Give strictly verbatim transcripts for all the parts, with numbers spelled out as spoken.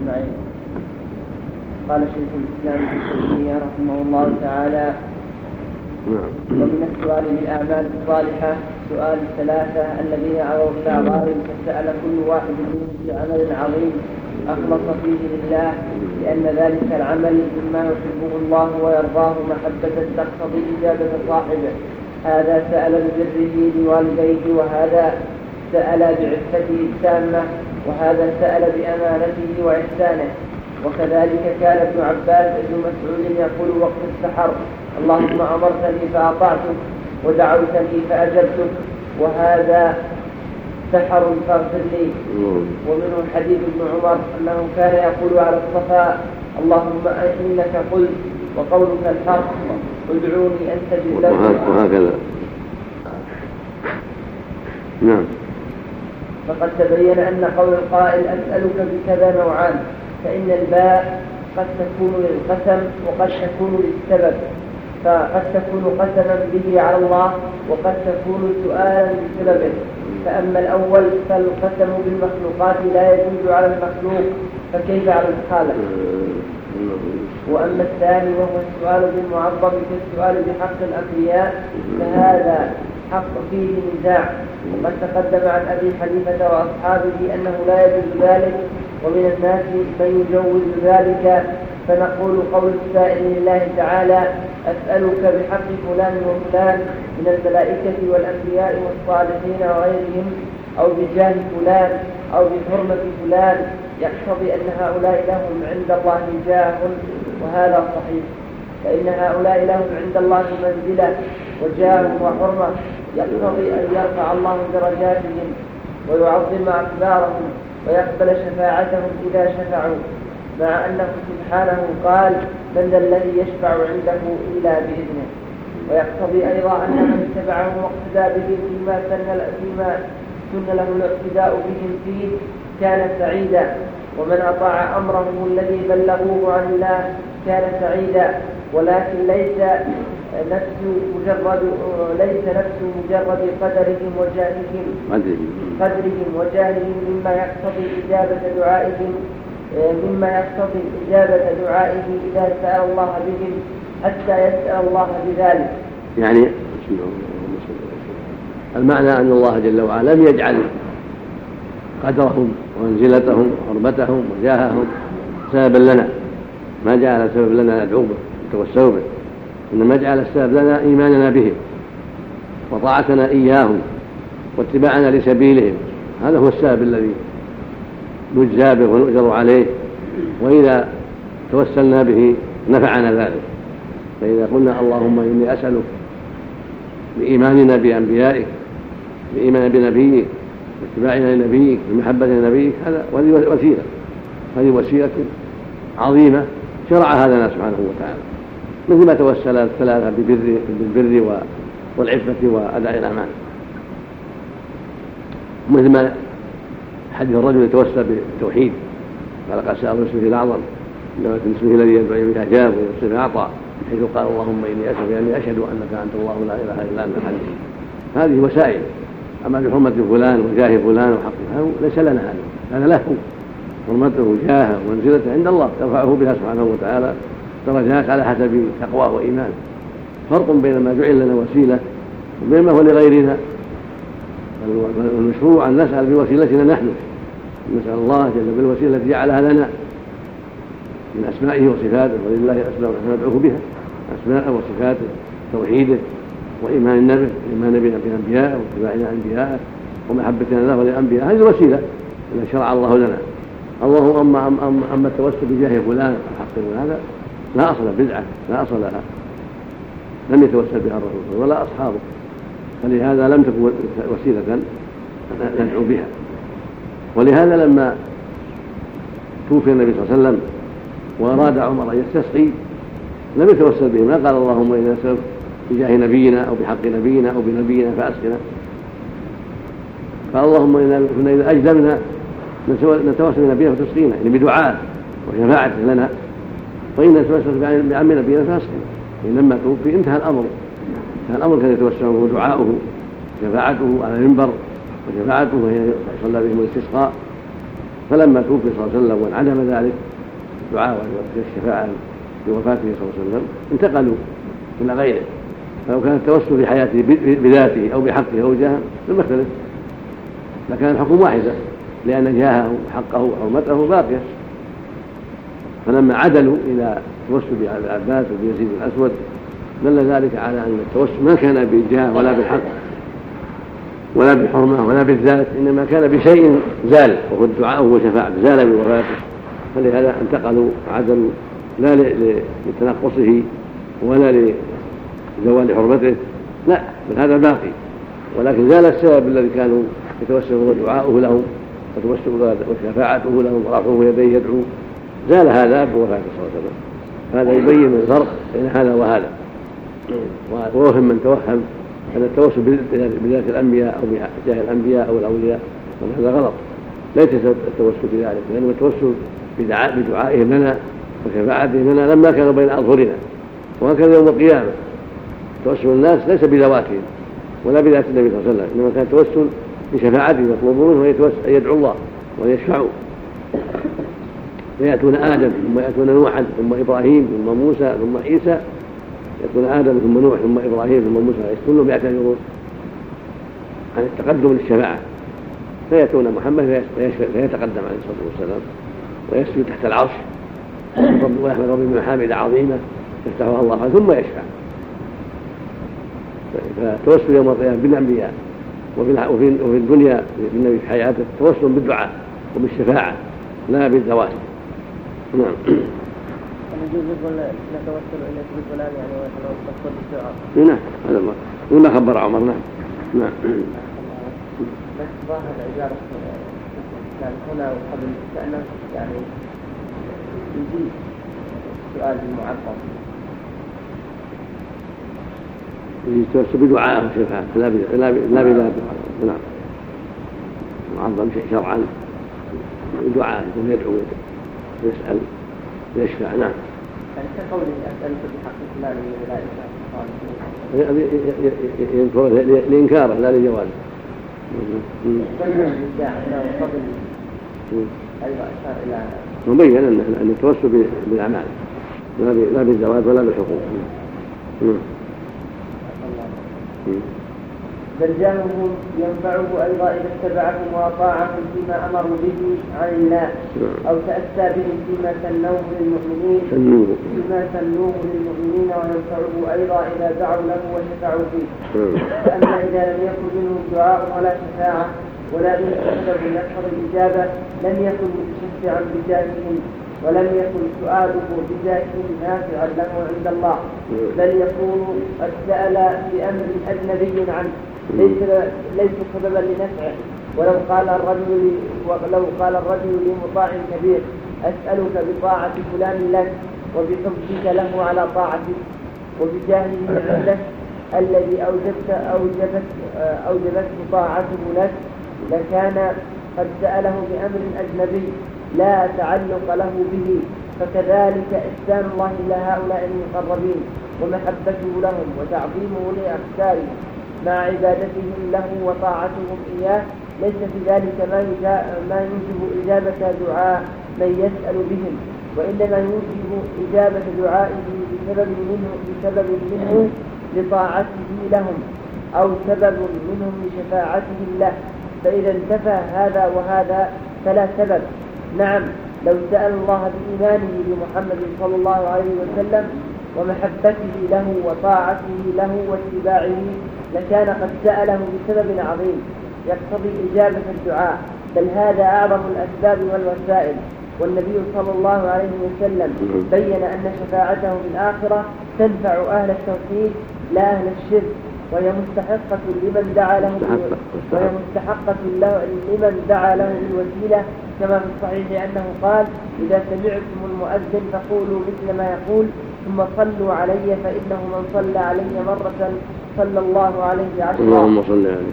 أجمعين. قال شيخ الإسلام ابن تيمية رحمه الله تعالى: ومن السؤال بالأعمال الصالحة سؤال الثلاثة الذين أووا إلى أعمالهم فسأل كل واحد منهم بعمل عظيم أخلص فيه لله، لأن ذلك العمل مما يحبه الله ويرضاه محبة تقتضي إجابة صاحبه. هذا سأل ببره لوالديه، وهذا سأل بعفته التامة، وهذا سأل بأمانته وإحسانه. وكذلك كان ابن عباس ابن مسعود يقول وقت السحر: اللهم أمرتني فأطعتك ودعوتني فأجبتك، وهذا سحر فاغفر لي. ومنه حديث ابن عمر أنه كان يقول على الصفا: اللهم إنك قلت وقولك الحق ادعوني أستجب لك. وهكذا. نعم. فقد تبين أن قول القائل أسألك بكذا نوعان، فإن الباء قد تكون للقسم وقد تكون للسبب، فقد تكون قسما به على الله وقد تكون سؤالا بسببه. فأما الأول فالقسم بالمخلوقات لا يجوز على المخلوق، فكيف على الخالق؟ وأما الثاني وهو السؤال بالمعظم كالسؤال بحق الأنبياء فهذا حق فيه نزاع، وقد تقدم عن أبي حنيفة وأصحابه أنه لا يجوز ذلك، ومن الناس من يجوز ذلك. فنقول قول السائل لله تعالى: أسألك بحق فلان وفلان من الملائكة والأنبياء والصالحين وغيرهم، أو بجاه فلان أو بحرمة فلان، يقتضي أن هؤلاء لهم عند الله جاه، وهذا صحيح، فإن هؤلاء لهم عند الله منزلة وجاه وحرمة، يقتضي أن يرفع الله درجاتهم ويعظم أقدارهم ويقبل شفاعتهم إذا شفعوا، مع أنه سبحانه قال: من ذا الذي يشفع عنده إلا بإذنه. ويقتضي أيضا أن من اتبعهم واقتدى بهم فيما سن فيما سن له الاقتداء بهم فيه كان سعيدا، ومن أطاع أمرهم الذي بلغوه عن الله كان سعيدا. ولكن ليس نفس مجرد ليس نفس مجرد قدرهم وجاههم قدرهم وجاههم مما يقتضي إجابة دعائهم مما يقتضي إجابة دعائه إذا سأل الله بهم حتى يسأل الله بذلك. يعني المعنى أن الله جل وعلا لم يجعل قدرهم ومنزلتهم وحرمتهم وجاههم سببا لنا، ما جعل سبب لنا ندعو به نتوسل به، إنما جعل السبب لنا إيماننا بهم وطاعتنا إياهم واتباعنا لسبيلهم. هذا هو السبب الذي نجزى به ونؤجر عليه، وإذا توسلنا به نفعنا ذلك. فإذا قلنا اللهم إني أسألك بإيماننا بأنبيائك بإيماننا بنبيك باتباعنا لنبيك بمحبة لنبيك، هذا وسيلة هذه وسيلة عظيمة شرعها لنا سبحانه وتعالى، مثل ما توسل الثلاثة بالبر, بالبر والعفة وأداء الأمان، مثل ما حديث الرجل يتوسل بالتوحيد قال قد سأل اسمه الأعظم إنما اسمه الذي يدعو به أجاب ويسمه أعطى، حيث قال اللهم إني أسألك أني أشهد أنك أنت الله لا إله إلا أنت الحديث. هذه وسائل. أما بحرمة فلان وجاه فلان وحقه ليس لنا هذا، هذا له حرمته جاهه ومنزلته عند الله ترفعه بها سبحانه وتعالى درجات على حسب تقواه وإيمانه. فرق بين ما جعل لنا وسيلة وبين ما هو لغيرنا. المشروع أن نسأل بوسيلتنا نحن، نسأل الله جل بالوسيلة التي جعلها لنا من أسمائه وصفاته، ولله أسماء ونحن ندعوه بها أسماءه وصفاته توحيده وإيمان النبي إيمان بأنبياءه واتباعنا أنبياءه ومحبتنا له ولأنبياء. هذه الوسيلة التي شرع الله لنا. اللهم أما, أما, أما التوسل بجاه فلان حق هذا لا أصل بدعة لا أصل لها، لم يتوسل بها الرسول ولا أصحابه، فلهذا لم تكن وسيلة ندعو بها. ولهذا لما توفي النبي صلى الله عليه وسلم وأراد عمر أن يستسقي لم يتوسل به، ما قال اللهم إنا نسألك بجاه نبينا أو بحق نبينا أو بنبينا فأسقنا، قال اللهم إنا إذا أجدمنا نتوسل بنبينا فتسقينا، يعني بدعاء وشفاعته لنا، وإن نتوسل بعم نبينا فأسقنا. لما توفي انتهى الأمر انتهى الأمر كان يتوسل دعاؤه شفاعته على المنبر وشفاعته وهي صلى بهم الاستسقاء فلما توفي صلى الله عليه وسلم وانعدم ذلك الدعاء والشفاعة بوفاته صلى الله عليه وسلم انتقلوا إلى غيره. فلو كان التوسل في حياته بذاته أو بحقه أو جاهه لم يختلف، لكان الحكم واحدة لأن جاهه وحقه وحرمته باقية. فلما عدلوا إلى التوسل بالعباس وبيزيد الأسود دل ذلك على أن التوسل ما كان بالجاه ولا بالحق ولا بالحرمة ولا بالذات، إنما كان بشيء زال وهو الدعاء وشفاعة زال بوفاته، فلهذا انتقلوا عدلوا لا لتنقصه ولا لزوال حرمته، لا بل هذا باقي، ولكن زال السبب الذي كانوا يتوسلوا ودعاؤه لهم وشفاعته لهم ورفعه يديه يدعو، زال هذا بوفاته صلى الله عليه وسلم. هذا يبين الفرق بين هذا وهذا، ووهم من توهم أن التوسل بذات الأنبياء أو بجاه الأنبياء أو الأولياء هذا غلط، ليس التوسل بذلك، لأنه التوسل بدعائهم لنا وشفاعتهم لنا لما كانوا بين أظهرنا، وهكذا يوم القيامة توسل الناس ليس بذواتهم ولا بذات النبي صلى الله عليه وسلم، إنما كان التوسل بشفاعتهم يطلبون وأن يدعوا الله وأن يشفعوا، فيأتون آدم ثم يأتون نوحا ثم إبراهيم ثم موسى ثم عيسى، يأتون آدم ثم نوح ثم إبراهيم ثم موسى، كلهم يعتذرون عن التقدم للشفاعة، فيأتون محمد فيتقدم عليه الصلاة والسلام ويسجد تحت العرش ويحمد ربه بمحامد عظيمة يفتحها الله ثم يشفع. فتوسل يوم القيامة بالأنبياء وفي الدنيا بالنبي في حياته توسل بالدعاء وبالشفاعة لا بالذوات. نعم. يجوز نتوسل الى اسم فلان يعني ونتوسل بالدعاء. نعم هذا ما وما خبر عمر. نعم نعم. بس ظاهر العبارة كان هنا وقبل كأنه يعني يجيب سؤال المعظم. يتوسل بدعاء وشفاعة لا لا لا بذات. نعم. معظم شيء شرعا دعاء يدعو ويسأل ويشفع. نعم. يعني كقوله أسألك بحق فلان ولا ينكره لإنكاره لا لجوازه. مبين أن التوسل بالأعمال لا بالزواج ولا بالحقوق. بل جاههم ينفعه أيضا إذا اتبعهم وأطاعهم فيما أمروا به عن الله أو تأسى بهم فيما سنوه للمؤمنين فيما سنوه للمؤمنين وينفعه أيضا إذا دعوا له وشفعوا فيه. فأما إذا لم يكن منهم دعاء ولا شفاعة ولا به سبب يقتضي الإجابة لم يكن متشفعا بجاههم ولم يكن سؤاله بجاههم نافعا له عند الله، بل يكون قد سأل بأمر أجنبي عنه ليس ليس سببا لنفعه. ولو قال الرجل ولو قال الرجل لمطاع كبير أسألك بطاعة فلان لك وبحبك له على طاعتك وبجاهه عندك الذي أوجبت أوجبت أوجبته طاعته لك لكان قد سأله بأمر أجنبي لا تعلق له به. فكذلك إحسان الله إلى هؤلاء المقربين ومحبته لهم وتعظيمه لأخساره مع عبادتهم له وطاعتهم إياه ليس في ذلك ما يوجب إجابة دعاء من يسأل بهم، وإنما يوجب إجابة دعائه بسبب منه, بسبب منه لطاعته لهم أو سبب منهم لشفاعتهم له. فإذا انتفى هذا وهذا فلا سبب. نعم لو سأل الله بإيمانه بمحمد صلى الله عليه وسلم ومحبته له وطاعته له واتباعه لكان قد سأله بسبب عظيم يقتضي إجابة الدعاء، بل هذا أعظم الأسباب والوسائل. والنبي صلى الله عليه وسلم بين أن شفاعته في الآخرة تنفع أهل التوحيد لا أهل الشرك، وهي مستحقة لمن دعا له وهي مستحقة لمن دعا له بالوسيلة، كما في الصحيح أنه قال إذا سمعتم المؤذن فقولوا مثل ما يقول ثم صلوا علي فإنه من صلى علي مرة صلى الله عليه عشرا. اللهم صل عليه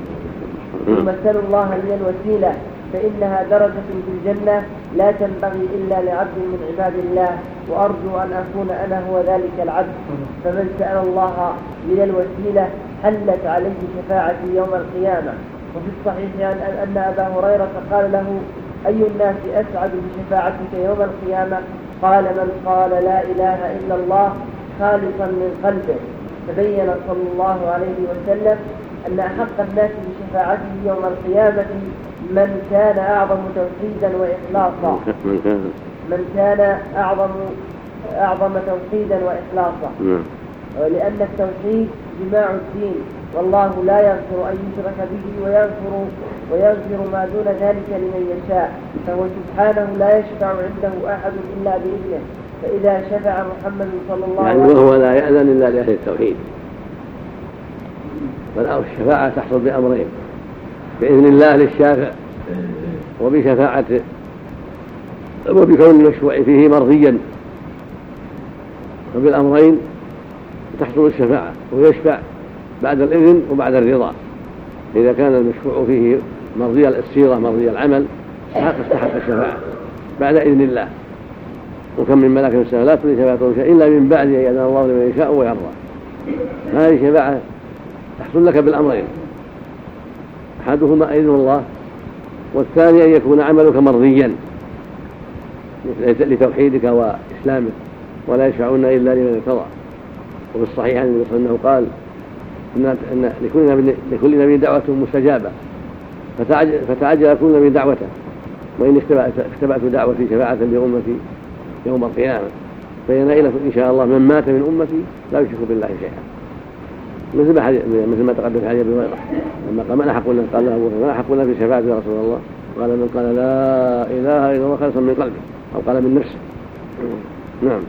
ثم سلوا الله لي الوسيلة فإنها درجة في الجنة لا تنبغي إلا لعبد من عباد الله، وأرجو أن أكون أنا هو ذلك العبد. فمن سأل الله لي الوسيلة حلت عليه شفاعتي يوم القيامة. وفي الصحيح أن أبا هريرة قال له أي الناس أسعد بشفاعتك يوم القيامة؟ قال من قال لا إله إلا الله خالصا من قلبه. فبين صلى الله عليه وسلم أن أحق الناس بشفاعته يوم القيامة من كان أعظم توحيدا وإخلاصا من كان أعظم أعظم توحيدا وإخلاصا لأن التوحيد جماع الدين، والله لا يغفر أن يشرك به ويغفر ويغفر ما دون ذلك لمن يشاء، فهو سبحانه لا يشفع عنده أحد إلا بإذنه. فإذا شفع محمد صلى الله عليه وسلم يعني وهو لا يأذن إلا لأهل التوحيد. فالشفاعة تحصل بأمرين: بإذن الله للشافع، وبشفاعته وبكون المشفوع فيه مرضيا. وبالأمرين تحصل الشفاعة، ويشفع بعد الإذن وبعد الرضا. إذا كان المشفوع فيه مرضي الصيغة مرضي العمل استحق الشفاعة بعد إذن الله. وكم من ملك في السماء لا تغني شفاعتهم شيئا إلا من بعد أن يأذن الله لمن يشاء ويرضى. هذه الشفاعة تحصل لك بالأمرين: أحدهما إذن الله، والثاني أن يكون عملك مرضيا لتوحيدك وإسلامك، ولا يشفعون إلا لمن ارتضى. وفي الصحيح عن النبي صلى الله عليه وسلم قال إن لكل نبي دعوة مستجابة، فتعجل كل نبي دعوته، وإن اختبأت دعوتي شفاعة لأمتي يوم القيامة، فينائلكم إن شاء الله من مات من أمتي لا يشرك بالله شيئا. مثل ما مثل ما تقدم في حديث أبي هريرة لما قال: من أحق لنا؟ قال له: من أحق لنا في شفاعة يا رسول الله؟ قال: من قال لا إله إلا الله خالصا من قلبه، أو قال من نفسه. نعم.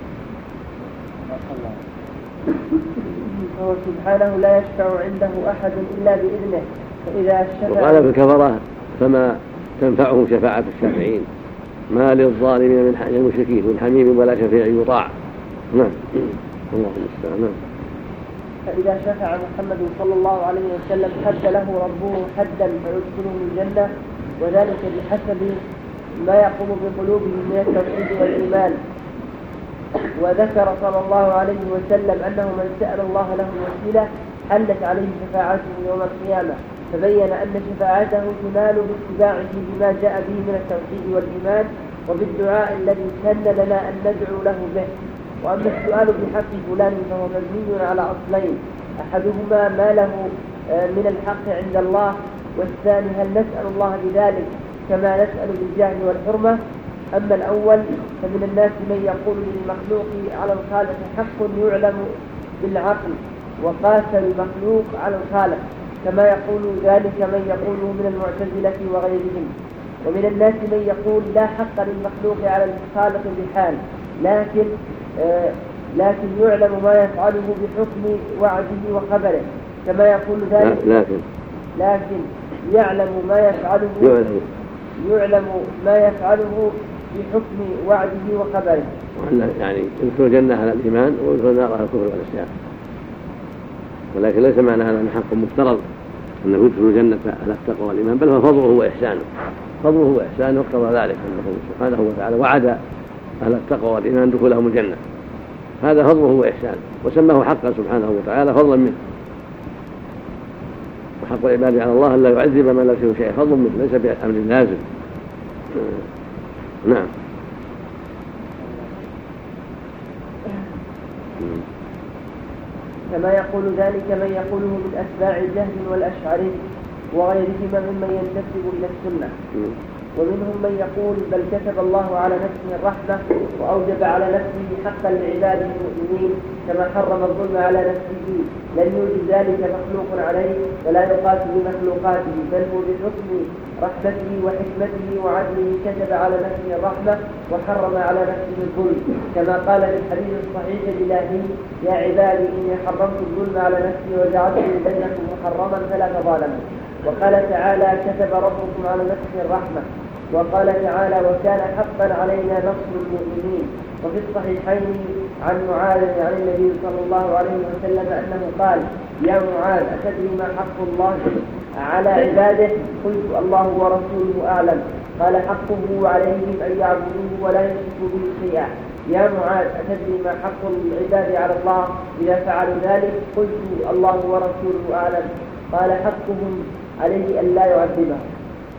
فهو سبحانه لا يشفع عنده أحد إلا بإذنه. فإذا شفع. وقال في الكفرة: فما تنفعهم شفاعة الشافعين، ما للظالمين من المشركين من حميم ولا شفيع يطاع. نعم. اللهم المستعان. نعم. فإذا شفع محمد صلى الله عليه وسلم حد له ربه حدا فيدخله الجنة، وذلك بحسب ما يقوم بقلوبهم من التوحيد والإيمان. وذكر صلى الله عليه وسلم أنه من سأل الله له الوسيلة حلت عليه شفاعته يوم القيامة، فبين أن شفاعته تنال باتباعه بما جاء به من التوحيد والإيمان، وبالدعاء الذي سن لنا أن ندعو له به. وأما السؤال بحق فلان فهو مبني على أصلين: أحدهما ما له من الحق عند الله، والثاني هل نسأل الله بذلك كما نسأل بالجاه والحرمة. أما الأول فمن الناس من يقول للمخلوق على الخالق حق يعلم بالعقل، وقاس المخلوق على الخالق، كما يقول ذلك من يقوله من المعتزلة وغيرهم. ومن الناس من يقول لا حق للمخلوق على الخالق بحال، لكن آه لكن يعلم ما يفعله بحكم وعده وخبره، كما يقول ذلك لكن لكن يعلم ما يفعله يعلم, يعلم ما يفعله بحكم وعده وخبره. يعني يدخل الجنة على الإيمان ويدخل النار على الكفر والعصيان، ولكن ليس معنى هذا حق مفترض أنه يدخل الجنة على التقوى والإيمان، بل هو فضله وإحسانه فضله وإحسانه واقتضى ذلك أنه سبحانه وتعالى وعد أهل التقوى والإيمان دخولهم الجنة. هذا فضله وإحسانه، وسماه حقا سبحانه وتعالى فضلا منه. وحق العباد على الله أن لا يعذب من لا يشرك شيئا، فضل منه ليس بأمر لازم. نعم. كما يقول ذلك من يقوله من أتباع الجهل والأشعري وغيرهما ممن ينتسب إلى السنة. ومنهم من يقول بل كتب الله على نفسه الرحمة وأوجب على نفسه حقا لعباده المؤمنين كما حرم الظلم على نفسه، لن يوجد ذلك مخلوق عليه ولا يقاس بمخلوقاته، بل هو بحكم رحمته وحكمته وعدله كتب على نفسه الرحمة وحرم على نفسه الظلم، كما قال في الحديث الصحيح الإلهي: يا عبادي إني حرمت الظلم على نفسي وجعلته بينكم محرما فلا تظالموا. وقال تعالى: كتب ربكم على نفسه الرحمة. وقال تعالى: وكان حقا علينا نصر المؤمنين. وفي الصحيحين عن معاذ عن النبي صلى الله عليه وسلم أنه قال: يا معاذ أتدري ما حق الله على عباده؟ قلت: الله ورسوله أعلم. قال: حقه عليهم أن يعبدوه ولا يشركوا به شيئا. يا معاذ أتدري ما حق العباد على الله إذا فعلوا ذلك؟ قلت: الله ورسوله أعلم. قال: حقهم عليه أن لا يعذبهم.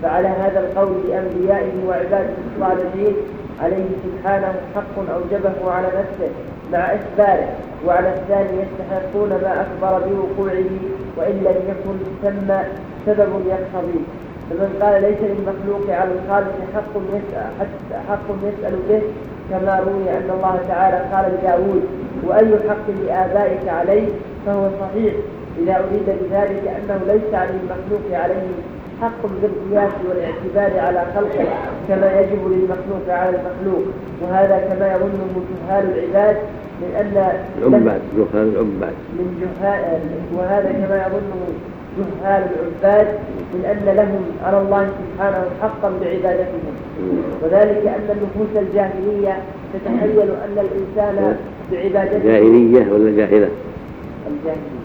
فعلى هذا القول بأنبيائه وعباده الصالحين عليه سبحانه حق أوجبه على نفسه مع إخباره، وعلى الثاني يستحقون ما أخبر بوقوعه وإن لم يكن ثم سبب يقتضيه. فمن قال ليس للمخلوق على الخالق حق يسأل, حق يسأل به كما روي أن الله تعالى قال لداود وأي حق لآبائك عليه، فهو صحيح إذا أريد بذلك أنه ليس على المخلوق عليه حق بالقياس والاعتبار على خلقه كما يجب للمخلوق على المخلوق، وهذا كما يظنه جهال العباد من أن العباد جهال العباد من جهال وهذا كما يظنه جهال العباد من أن لهم على الله سبحانه حقا بعبادتهم، وذلك أن النفوس الجاهلية تتخيل أن الإنسان بعبادته جاهلية ولا جاهلة الجاهلية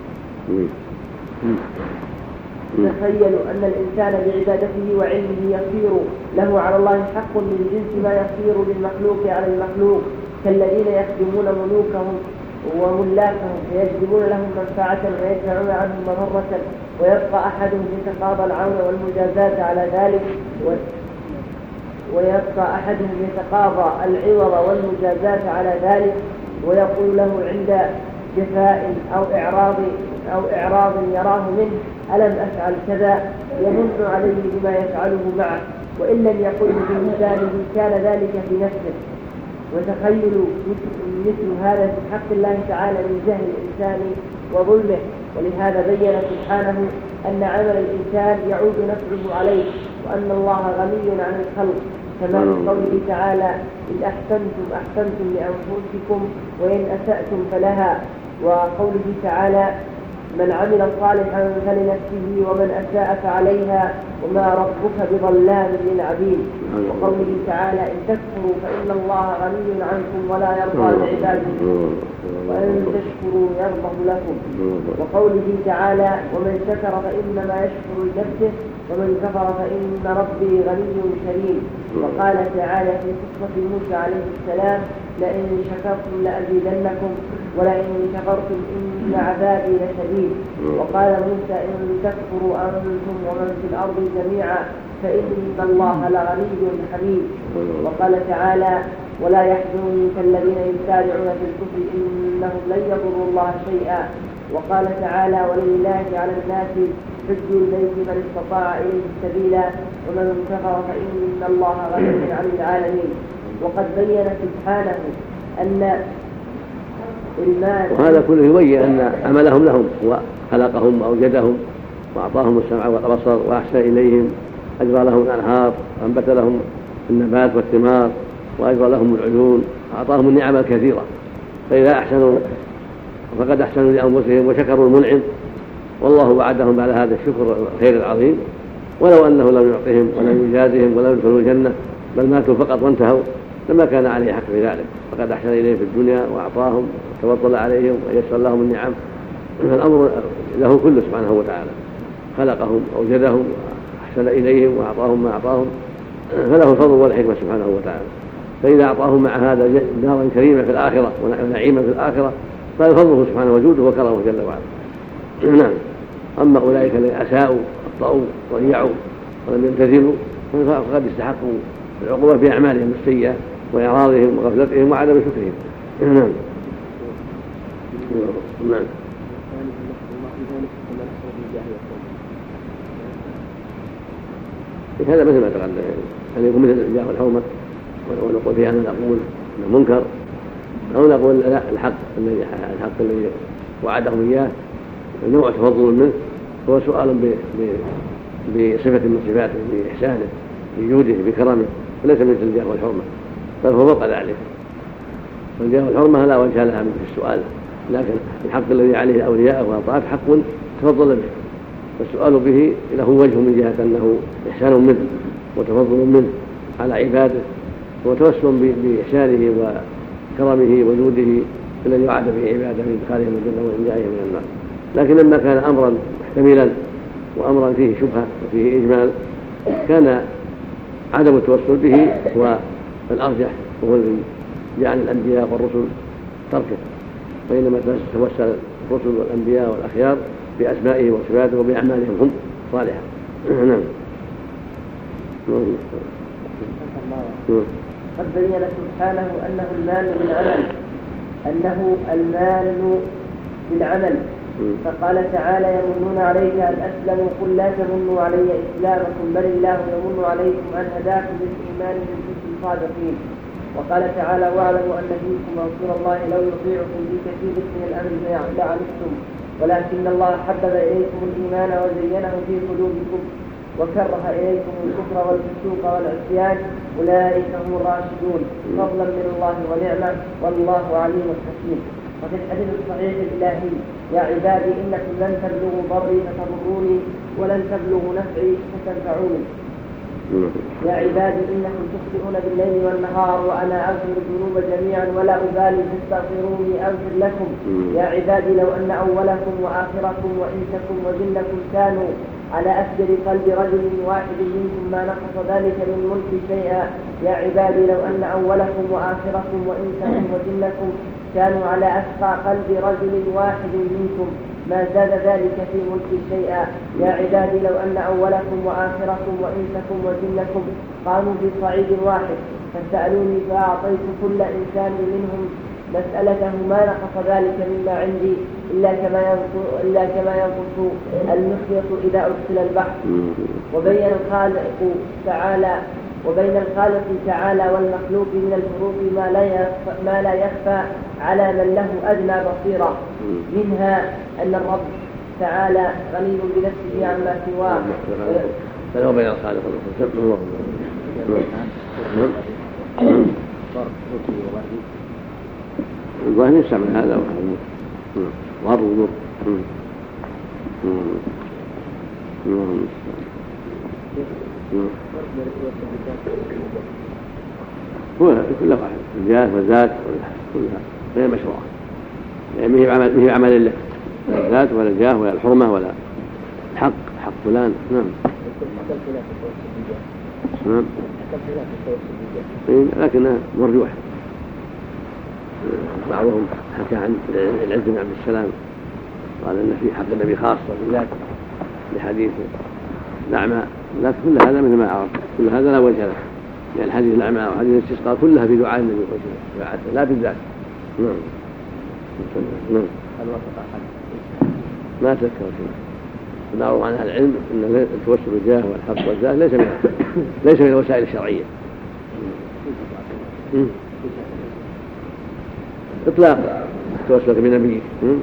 تخيل أن الإنسان بعبادته وعلمه يصير له على الله حق من جنس ما يصير للمخلوق على المخلوق، كالذين يخدمون ملوكهم وملاكهم فيجلبون لهم منفعة ويدفعون عنهم مضرة، ويبقى أحدهم يتقاضى العون والمجازات على ذلك ويبقى أحدهم يتقاضى العوض والمجازات على ذلك ويقول له عند جفاء أو إعراض أو إعراض يراه منه ألم أفعل كذا، يمن عليه بما يفعله معه وإن لم يقل بلسانه كان ذلك في نفسه. وتخيلوا مثل هذا في حق الله تعالى من جهل الإنسان وظلمه، ولهذا بين سبحانه أن عمل الإنسان يعود نفعه عليه وأن الله غني عن الخلق، كما في قوله تعالى إن أحسنتم أحسنتم لأنفسكم وإن أسأتم فلها، وقوله تعالى من عمل صالحا فلنفسه ومن أساء فعليها وما ربك بظلام للعبيد، وقوله تعالى إن تكفروا فإن الله غني عنكم ولا يرضى لعباده وإن تشكروا يرضه لكم، وقوله تعالى ومن شكر فإنما يشكر لنفسه ومن كفر فإن ربي غني كريم، وقال تعالى في قصة موسى عليه السلام لئن شكرتم لأزيدنكم ولئن كفرتم إن عذابي لشديد، وقال موسى إن تكفروا أنتم ومن في الأرض جميعا فإن الله لغني حميد، وقال تعالى ولا يحزنك الذين يسارعون في الكفر إنهم لن يضروا الله شيئا، وقال تعالى ولله على الناس حج البيت من استطاع إليه سبيلا ومن كفر فإن الله غني عن العالمين. وقد بين سبحانه أن المال وهذا كله يبين أن عملهم لهم هو خلقهم وأوجدهم وأعطاهم السمع والبصر وأحسن إليهم، أجرى لهم الأنهار وأنبت لهم النبات والثمار وأجرى لهم العيون، أعطاهم النعم الكثيرة، فإذا أحسنوا فقد أحسنوا لأنفسهم وشكروا المنعم، والله وعدهم بعد هذا الشكر الخير العظيم، ولو أنه لم يعطهم ولم يجازهم ولم يدخلوا الجنة بل ماتوا فقط وانتهوا لما كان عليه حق في ذلك، فقد أحسن إليهم في الدنيا وأعطاهم وتفضل عليهم ويسر لهم النعم، فالأمر له كله سبحانه وتعالى، خلقهم أوجدهم أحسن إليهم وأعطاهم ما أعطاهم، فله الفضل والحكمة سبحانه وتعالى. فإذا أعطاهم مع هذا دارا كريمة في الآخرة ونعيما في الآخرة فالفضله سبحانه وجوده وكرمه جل وعلا. نعم. أما أولئك الذين أساءوا أخطأوا ضيعوا ولم يمتثلوا فقد استحقوا العقوبة بأعمالهم السيئة وإعراضهم وغفلتهم وعدم شكرهم. نعم. نعم. هذا مثل ما تقدم أن يكون مثل الإرجاء والحرمة، ونقول فيها أن نقول أنه منكر أو نقول لا الحق الذي الحق الذي وعدهم إياه نوع تفضل منه هو سؤال بصفة من صفاته بإحسانه بجوده بكرمه، وليس مثل الجاه والحرمة، بل هو فوق ذلك. والجاه والحرمة لا وجه لها من السؤال، لكن الحق الذي عليه أولياءه وأطاعته حق تفضل به، والسؤال به له وجه من جهة أنه إحسان منه وتفضل منه على عباده وتوسل بإحسانه وكرمه وجوده الذي وعد به عباده من إدخالهم الجنة وإنجائهم من النار. لكن لما كان أمرا محتملا وأمرا فيه شبهة وفيه إجمال كان عدم التوسل به هو الأرجح، وهو الذي جعل الأنبياء والرسل تركه، بينما توسل الرسل والأنبياء والأخيار بأسمائهم وصفاتهم وبأعمالهم هم صالحة. نعم. قد بين سبحانه أنه المال بالعمل أنه المال بالعمل فقال تعالى يمنون عليك أن أسلموا قل لا تمنوا علي إسلامكم بل الله يمن عليكم أن هداكم للإيمان إن كنتم صادقين. وقال تعالى واعلموا أن فيكم رسول الله لو يطيعكم في كثير من الأمر لعنتم ولكن الله حبب إليكم الإيمان وزينه في قلوبكم وكره إليكم الكفر والفسوق والعصيان أولئك هم الراشدون فضلا من الله ونعمة والله عليم حكيم. وفي الحديث الصحيح الإلهي يا عبادي إنكم لن تبلغوا ضري فتضروني ولن تبلغوا نفعي فتنفعوني. يا عبادي إنكم تخطئون بالليل والنهار وأنا أغفر الذنوب جميعا ولا أبالي فاستغفروني أغفر لكم. يا عبادي لو أن أولكم وآخركم وإنسكم وجنكم كانوا على أفجر قلب رجل واحد منكم ما نقص ذلك من ملك شيئا. يا عبادي لو أن أولكم وآخركم وإنسكم وجنكم كانوا على أتقى قلب رجل واحد منكم ما زاد ذلك في ملك شيئا. يا عبادي لو أن أولكم وآخركم وإنسكم وجنكم قاموا في صعيد واحد فسألوني فأعطيت كل إنسان منهم مسألته ما نقص ذلك مما عندي إلا كما ينقص, إلا كما ينقص المخيط إذا أدخل البحر. وبين الخالق تعالى وبين الخالق تعالى والمخلوق من الفروق ما لا يخفى, ما لا يخفى على من له أدنى بصيرة. منها أن الرب تعالى غني بنفسه عما سواه. فلو بين الخالق والمخلوق الظاهر يستعمل هذا وهذا وضوء هو كل واحد الجاه والذات كلها غير مشروعة يعني ما هي عمل ما هي عمل له لا الذات ولا الجاه ولا الحرمة ولا الحق حق فلان. نعم نعم لكنها مرجوحة. بعضهم حكى عن العز بن عبد السلام قال ان في حق النبي خاصة بالذات لحديث الأعمى لكن كل هذا مثل ما عرف كل هذا لا وجه له يعني حديث الأعمى وحديث الاستسقاء كلها في دعاء النبي وجهه لا بالذات. نعم نعم ما تذكر شيء. المعروف عن أهل العلم ان التوسل بالجاه والحق والذات ليس من ليس من الوسائل الشرعية إطلاق التوسل بنبيه.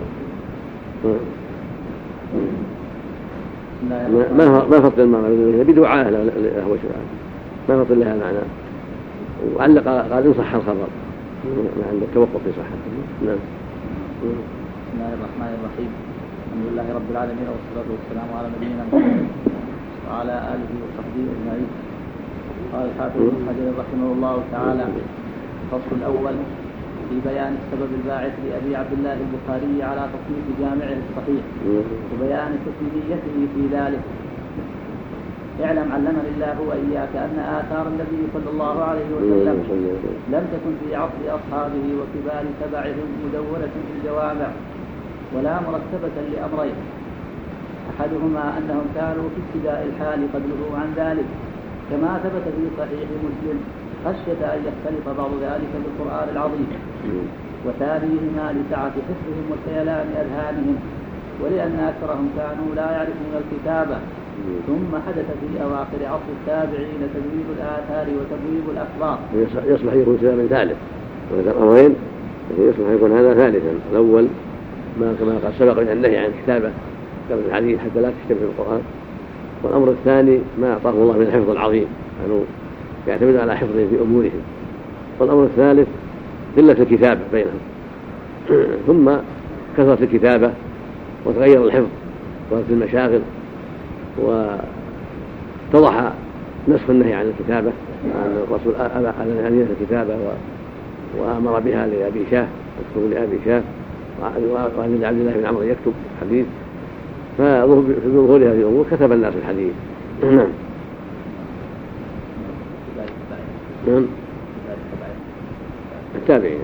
ما هو ما فضل المعنى بدعاء له هو شرعا ما فضل لها معنى. وعلق قال إن صح الخبر ما عندك توقف في صحته. نعم. بسم الله الرحمن الرحيم الحمد لله رب العالمين والصلاة والسلام على نبينا محمد وعلى آله وصحبه أجمعين. قال الحافظ ابن حجر رحمه الله تعالى الفصل الأول في بيان السبب الباعث لأبي عبد الله البخاري على تصنيف جامعه الصحيح وبيان تسميته في ذلك. اعلم علمني الله وإياك أن آثار النبي صلى الله عليه وسلم لم تكن في عصر أصحابه وكبار تبعهم مدونة في الجوامع ولا مرتبة لأمرين. أحدهما أنهم كانوا في ابتداء الحال قد نهوا عن ذلك كما ثبت في صحيح مسلم خشية أن يختلط بعض ذلك بالقرآن العظيم. وثانيهما لسعة حفظهم وسيلان أذهانهم ولأن أكثرهم كانوا لا يعرفون الكتابة. ثم حدث في أواخر عصر التابعين تدوير الآثار وتبويب الأخبار. يصلح يكون سبب ثالث وذكر أمرين يصلح يكون هذا ثالثا. الأول ما كما قد سبق من النهي عن الكتابة كتابة الحديث حتى لا تشتبه بالقرآن. والأمر الثاني ما أعطاه الله من الحفظ العظيم كانوا يعتمد على حفظهم في أمورهم. والأمر الثالث قلة الكتابة بينهم ثم كثرة الكتابة وتغير الحفظ وفي المشاغل واتضح نسخ النهي عن الكتابة أن الرسول أبى على أن ينهى الكتابة وأمر بها لأبي شاه يكتب لأبي شاه وأن عبد الله بن عمرو يكتب حديث ففي ظهور هذه الأمور كتب الناس الحديث. نعم نعم التابعين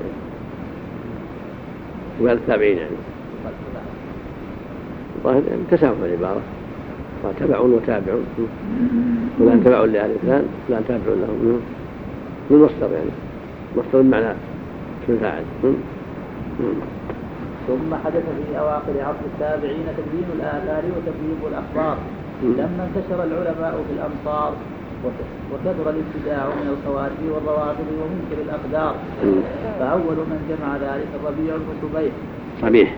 وقال التابعين يعني الظاهر يعني تسامح العبارة وتبع وتابع، فلان تبع لأهل فلان فلان تابع لهم، من مصدر يعني مصدر بمعنى الفاعل. ثم حدث في أواخر عصر التابعين تبيين الآثار وتبيين الأخبار لما انتشر العلماء في الأمصار وكثر الابتداع من الخوارج والروافض ومنكر الأقدار. فأول من جمع ذلك الربيع بن صبيح صبيح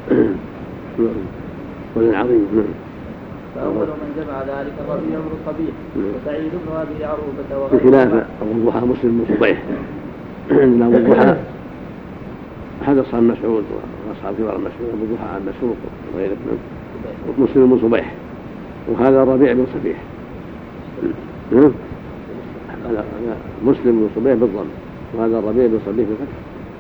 والعظيم. فأول من جمع ذلك الربيع بن صبيح وسعيد بن أبي عروبة بخلاف أبو الضحى مسلم بن صبيح. أن أبو الضحى أحد أصحاب مسعود وأصحاب كبار مسعود، أبو الضحى عن مسروق وغيره، مسلم بن صبيح، وهذا الربيع بن صبيح. مسلم بن صبيح بالضم، وهذا الربيع بن صبيح بالفتح.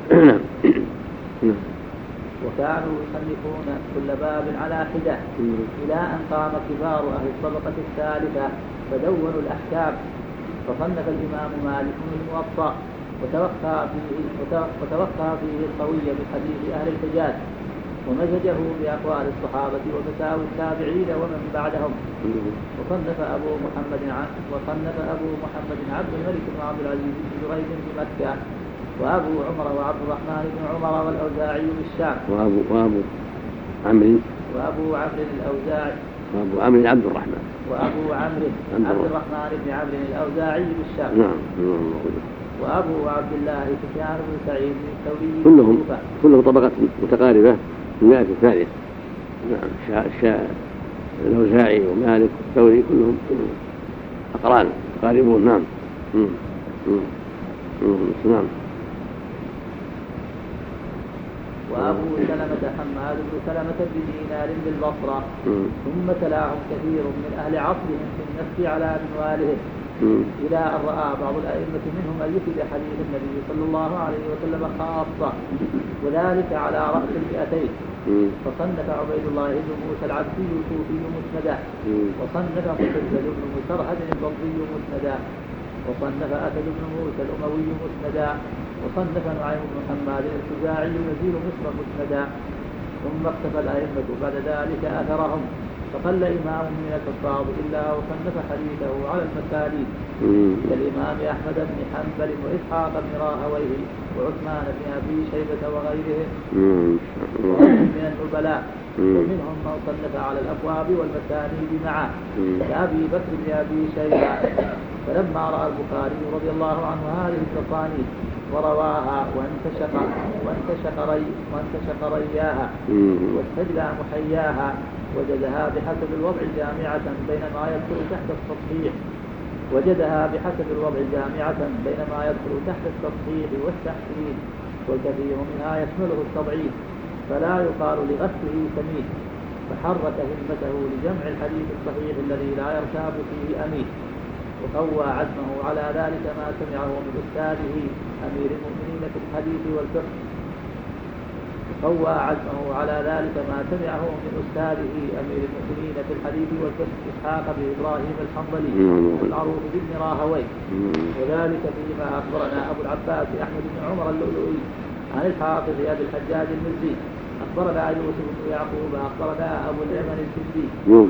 وكانوا يصنفون كل باب على حدة إلى أن قام كبار أهل الطبقة الثالثة فدونوا الأحكام. فصنف الإمام مالك الموطأ وتوقع فيه وتوقع فيه القوي بحديث أهل الحجاز ومزجه بأقوال الصحابة وفتاوى التابعين ومن بعدهم. وصنف أبو محمد وصنف أبو محمد عبد الملك بن عبد العزيز بن جريج بمكة، وأبو عمر وعبد الرحمن بن عمر والأوزاعي بالشام، وأبو وأبو عمرو وأبو عمرو الأوزاعي وأبو عمرو عبد الرحمن وأبو عمرو عبد الرحمن بن عمرو الأوزاعي بالشام. نعم. وأبو عبد الله سفيان بن سعيد بن الثوري كلهم كلهم طبقة متقاربة في المئة الثالثة. نعم. الشاء الأوزاعي ومالك والثوري كلهم أقران قاربون. نعم. نعم. وأبو سلمة حماد بن سلمة بن دينار بالبصرة، ثم تلاهم كثير من أهل عصرهم في النفس على منوالهم، إلى أن رأى بعض الأئمة منهم أن يفيد حديث النبي صلى الله عليه وسلم خاصة، وذلك على رأس المئتين. فصنف عبيد الله بن موسى العبسي الكوفي مسندا، وصنف مسدد بن مسرهد البلطي مسندا، وصنف أسد بن موسى الأموي مسندا، وصنف نعيم بن حماد الخزاعي نزيل مصر مسندا. ثم اختفى الأئمة بعد ذلك أثرهم، فقل إمام من الحفاظ إلا وصنف حديثه على المساليد كالإمام أحمد بن حنبل وإسحاق بن راهويه وعثمان بن أبي شيبة وغيرهم من النبلاء. ومنهم من صنف على الأبواب والمسانيد معه كأبي بكر بن أبي شيبة. فلما رأى البخاري رضي الله عنه هذه التصانيف ورواها وانتشق وانتشق ري وانتشق رياها واستجلى محياها وجدها بحسب الوضع جامعة بين ما يدخل تحت التصحيح وجدها بحسب الوضع جامعة بين ما يدخل تحت التصحيح والتحسين، والكثير منها يشمله التضعيف فلا يقال لغسله سمين. فحرك همته لجمع الحديث الصحيح الذي لا يرتاب فيه أمين، وقوى عزمه على ذلك ما سمعه من أستاذه أمير المؤمنين في الحديث والفقه قوى عزمه على ذلك ما سمعه من أستاذه أمير المؤمنين في الحديث والفقه إسحاق بن إبراهيم الحنظلي المعروف بابن راهويه، وذلك فيما أخبرنا أبو العباس أحمد بن عمر اللؤلؤي عن الحافظ أبي الحجاج المزي أخبرنا يوسف بن يعقوب أخبرنا أبو اليمن السندي.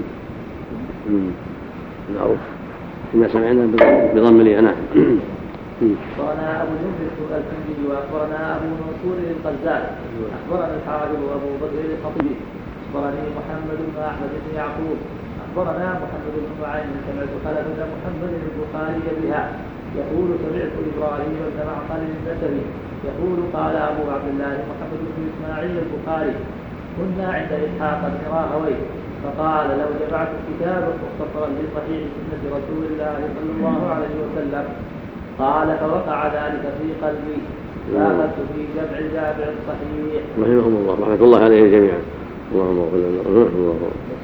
معروف كما سمعنا بضم لي أنا. أخبرنا أبو اليمن السندي وأخبرنا أبو منصور القزاز أخبرنا الحافظ أبو بدر الخطيب أخبرني محمد بن أحمد بن يعقوب أخبرنا محمد بن نعيم سمعت خلف بن محمد البخاري بها يقول سمعت إبراهيم بن معقل النسبي يقول قال أبو عبد الله محمد بن إسماعيل البخاري كنا عند إسحاق بن راهويه فقال لو جمعت كتابا مختصرا لصحيح سنة رسول الله صلى الله عليه وسلم قال فوقع ذلك في قلبي فأخذت في جمع جامع صحيح. رحمهم الله رحمة الله عليه جميعا. اللهم اغفر لنا. الله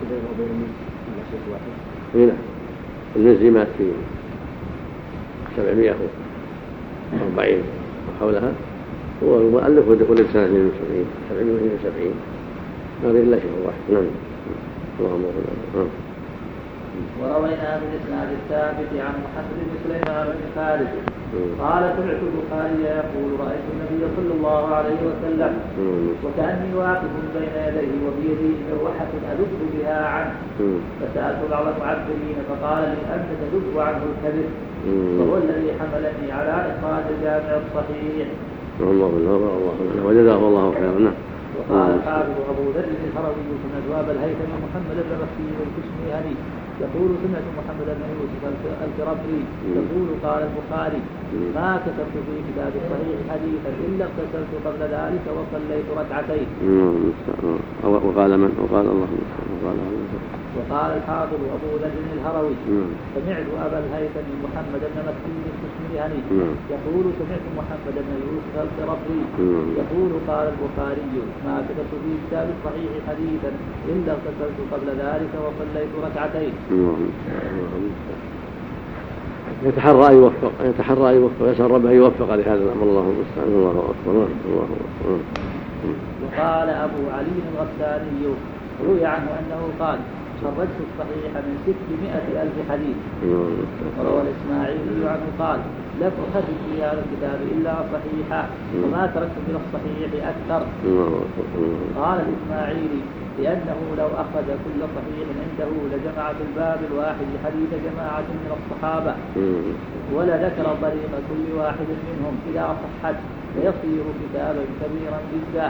هنا النزي مات في سبعمائة وأربعين وحولها، والمؤلف ودخول السنة اثنين وسبعين سبعمائة واثنين وسبعين هذه إلا شيء واحد. نعم. اللهم اغفر لنا. وروينا بالإسناد الثابت عن محمد بن سليمان بن خالد قال سمعت البخاري يقول رأيت النبي صلى الله عليه وسلم وكأني واقف بين يديه وبيده مروحة أذب بها عنه فسألت بعض المعبرين فقال لي أنت تذب عنه الكذب وهو الذي حملني على إخراج الجامع الصحيح. الله الله الله وجزاه الله خيرا. وقال الحافظ أبو ذر الهروي سمعت أبا الهيثم محمد بن مسكين الكشميهني يقول سمعت محمد بن يوسف الكربري يقول قال البخاري ما كتبت في كتاب الصحيح حديثا إلا اغتسلت قبل ذلك وصليت ركعتين. وقال من وقال الله وقال وقال الحافظ أبو ذر الهروي سمعت أبا الهيثم محمد بن مسكين الكشميهني يقول سمعت محمد بن يوسف الكربري يقول قال البخاري ما كتبت في كتاب الصحيح حديثا إلا اغتسلت قبل ذلك وصليت ركعتين. يتحرى يوفق يتحرى يوفق يسأل ربه يوفق لهذا الأمر. الله المستعان. الله أكبر. الله أكبر. وقال أبو علي الغساني روي عنه أنه قال خرجت الصحيح من ستمائة ألف حديث. وروى الإسماعيلي عنه قال لم أخرج في هذا الكتاب إلا صحيحا وما تركت من الصحيح أكثر. قال الإسماعيلي لأنه لو أخذ كل صحيح عنده لجمع في الباب الواحد حديث جماعة من الصحابة ولذكر طريق كل واحد منهم إذا صحت فيصير كتابا كبيرا جدا.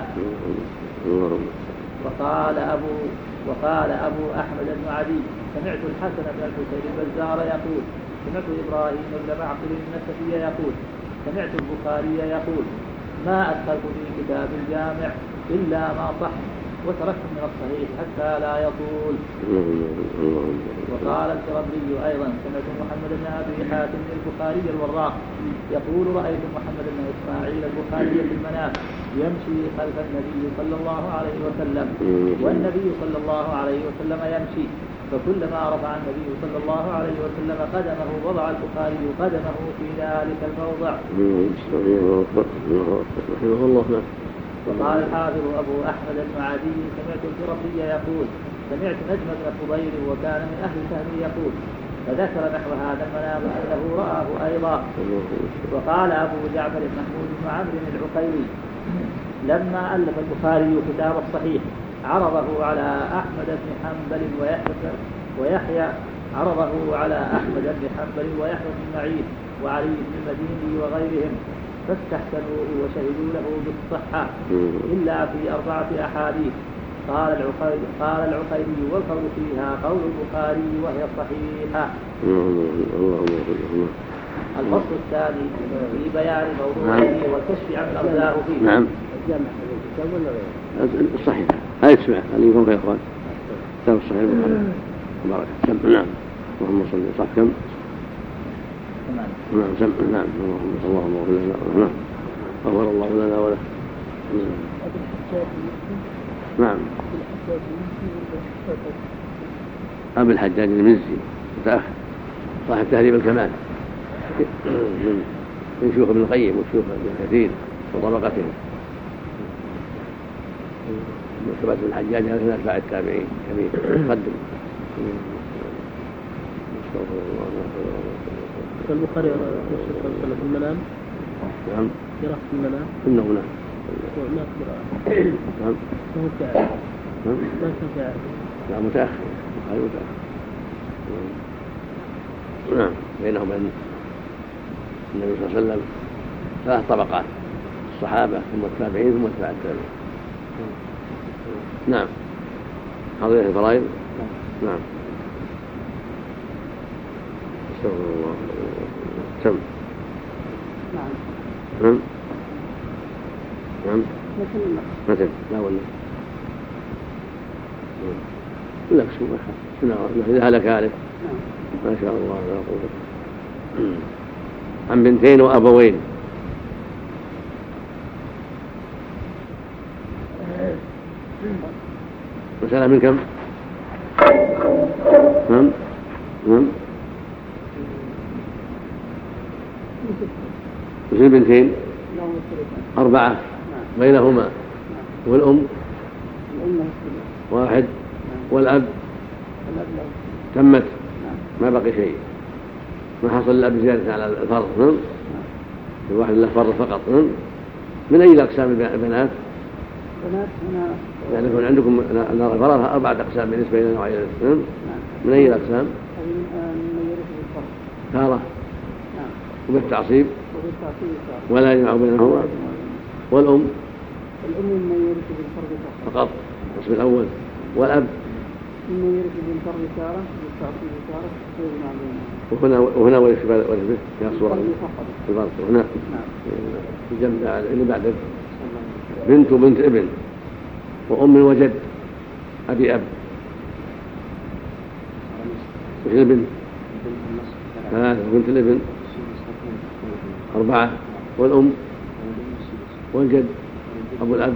وقال أبو وقال أبو أحمد بن عدي سمعت الحسن بن الحسين البزار يقول سمعت إبراهيم بن معقل النسفي يقول سمعت البخاري يقول ما أدخلت في كتاب الجامع إلا ما صح وتركت من الصحيح حتى لا يطول. وقال الكربلي أيضا سمعت محمد بن أبي حاتم البخاري الوراق يقول رأيت محمد بن إسماعيل البخاري في المنام يمشي خلف النبي صلى الله عليه وسلم والنبي صلى الله عليه وسلم يمشي فكلما رفع النبي صلى الله عليه وسلم قدمه وضع البخاري قدمه في ذلك الموضع. وقال الحافظ أبو أحمد المعادي سمعت الكربلي يقول سمعت نجم بن فضيل وكان من أهل سهم يقول فذكر نحو هذا المنام أنه رآه أيضا. وقال أبو جعفر محمود بن عمرو العقيلي لما ألف البخاري كتاب الصحيح عرضه على أحمد بن حنبل ويحيى ويحيى عرضه على أحمد بن حنبل ويحيى بن معين وعلي بن المديني وغيرهم فاستحسنوه وشهدوا له بالصحة إلا في أربعة أحاديث. قال العقيلي قال العقيلي والقول فيها قول البخاري وهي صحيحة. الفصل الثاني في بيان موضوعه والكشف عن الأرزاق فيه. نعم. صحيح. هاي تسمع هل يكون في إخوان كتاب الصحيح البخاري مبارك سمع. نعم اللهم صل صح كم نعم سمع. نعم اللهم اغفر لنا. نعم غفر الله لنا وله. نعم أبي الحجاج المزي متأخر صاحب تهذيب الكمال من شيوخ ابن القيم وشيوخ ابن كثير وطبقتهم. مرتبة الحجاج هذا من أتباع التابعين كبير قدم. البخاري يرى في المنام. نعم يرى في المنام إنه نعم ما كبر. نعم ما هو فاعل. نعم ما كان فاعل. نعم متأخر البخاري متأخر. نعم بينهم وبين النبي صلى الله عليه وسلم ثلاث طبقات الصحابة ثم التابعين ثم اتباع التابعين. نعم حضرتك الفرائض. نعم استغفر الله. كم نعم نعم نعم مثل لا ولا لا بسم إذا هلك هالك ما شاء الله لا قوة. عن بنتين وأبوين. مسألة من كم؟ نعم نعم مثل بنتين أربعة بينهما والأم واحد والأب تمت ما بقي شيء، ما حصل إلا بزيادة على الفرض. نعم. الواحد له فرض فقط. نعم. من أي أقسام البنات؟ بنات هنا يعني يكون عندكم الفرض أربعة أقسام بالنسبة إلى نوعين. نعم. من أي الأقسام؟ من يرث بالفرض تارة نعم وبالتعصيب وبالتعصيب ولا يجمع بينهما. والأم الأم من يرث بالفرض فقط القسم الأول. والأب من يرث بالفرض تارة وبالتعصيب تارة ويجمع بينهما. وهنا وهنا ورث به في الصورة الفرض. هنا الجمع اللي بعد بنت وبنت ابن وأم وجد أبي أب. وش البنت؟ ثلاثة. وبنت الابن أربعة. والأم والجد أبو الأب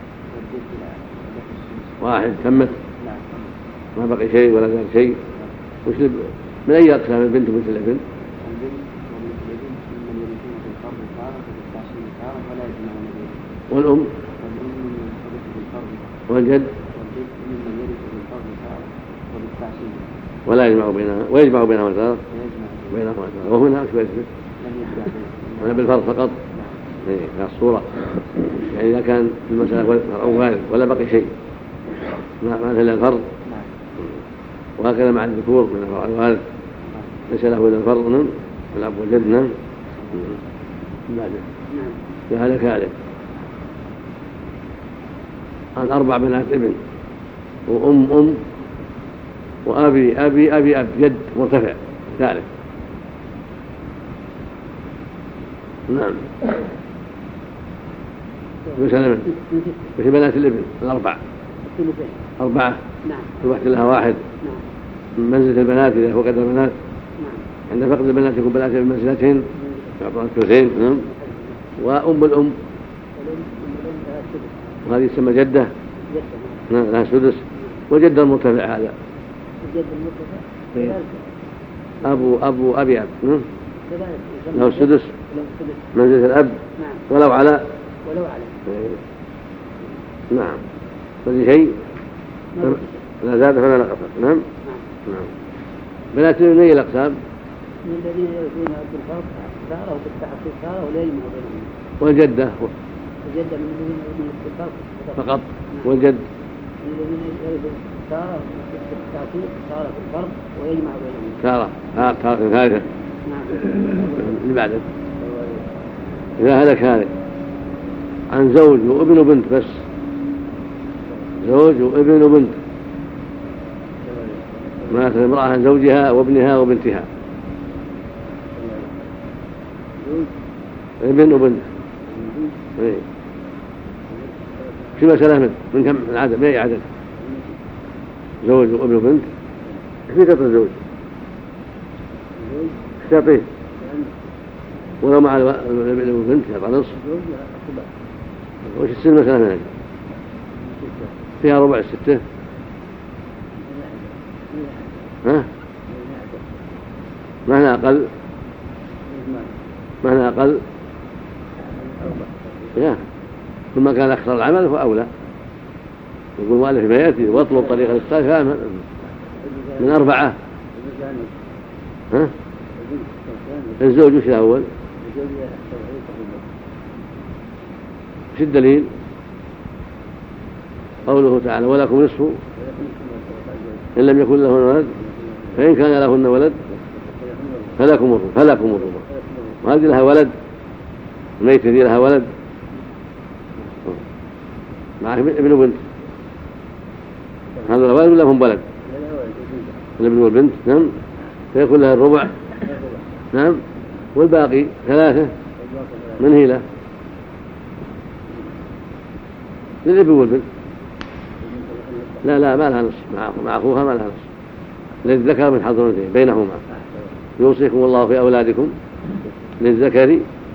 واحد. تمت ما بقي شيء ولا زال شيء. وش من أي أقسام البنت وبنت الابن؟ والأم والجد ولا يجمع بينها ويجمع بينهما تارة بينهما تارة. وهنا شوية هنا بالفرض فقط في الصورة. يعني إذا كان المسألة أو وارد ولا بقي شيء ما ما إلا الفرض. وهكذا مع الذكور من الوارد ليس له إلا الفرض والأب والجد. بعد فهذا كذلك عن أربع بنات ابن وأم أم وأبي أبي أبي أب جد مرتفع ثالث. نعم. وسلم وفي بنات الابن الأربع أربعة. نعم. الوحدة لها واحد. نعم. منزلة البنات إذا فقد البنات. نعم. عند فقد البنات يكون بنات بمنزلتين يعطون الثلثين. نعم. وأم الأم وهذه تسمى جدة. نعم لها سدس. والجدة المرتفع هذا الجد المرتفع أبو أبو أبي أب له السدس منزلة الأب. نعم. ولو على ولو على نعم فهذا شيء لا زاد فلا نقص. نعم. نعم. بنات من أي الأقسام؟ من الذين يرثون بالفرض تارة وبالتعصيب تارة ولا يجمع بينهم. والجدة الجدة من الذين يرثون بالفرض فقط. والجد من الذين يرثون تارة بالتعصيب تارة بالفرض ويجمع بينهم. تارة تارة ثالثة. نعم. اللي بعده إذا هلك هذا عن زوج وابن وبنت بس. زوج وابن وبنت مات المرأة عن زوجها وابنها وبنتها. ابن وبنت ايه في مسألة من من كم العدد؟ ما هي عدد؟ زوج وابن وبنت. في قطر الزوج تعطيه ولو مع الابن والبنت يعطى نصف. وش السن مسألة من هذه؟ فيها ربع الستة. ها؟ ما هنا أقل ما هنا أقل يا كل ما كان أكثر العمل فهو أولى. يقول مؤلف ما يأتي واطلب طريقة الاستغفار من أربعة. ها؟ الزوج وش الأول؟ وش الدليل؟ قوله تعالى ولكم نصف إن لم يكن له ولد فإن كان لهن ولد فلكم الربع فلكم الربع. وهذه لها ولد الميت ذي لها ولد مع ابن وبنت. هذا الولد ولا هم ولد؟ الابن والبنت. نعم. فيكون لها الربع. نعم. والباقي ثلاثة من هي له؟ للابن والبنت. لا لا ما لها نصف مع أخوها ما لها نصف. للذكر من حظ الأنثيين بينهما. يوصيكم الله في أولادكم للذكر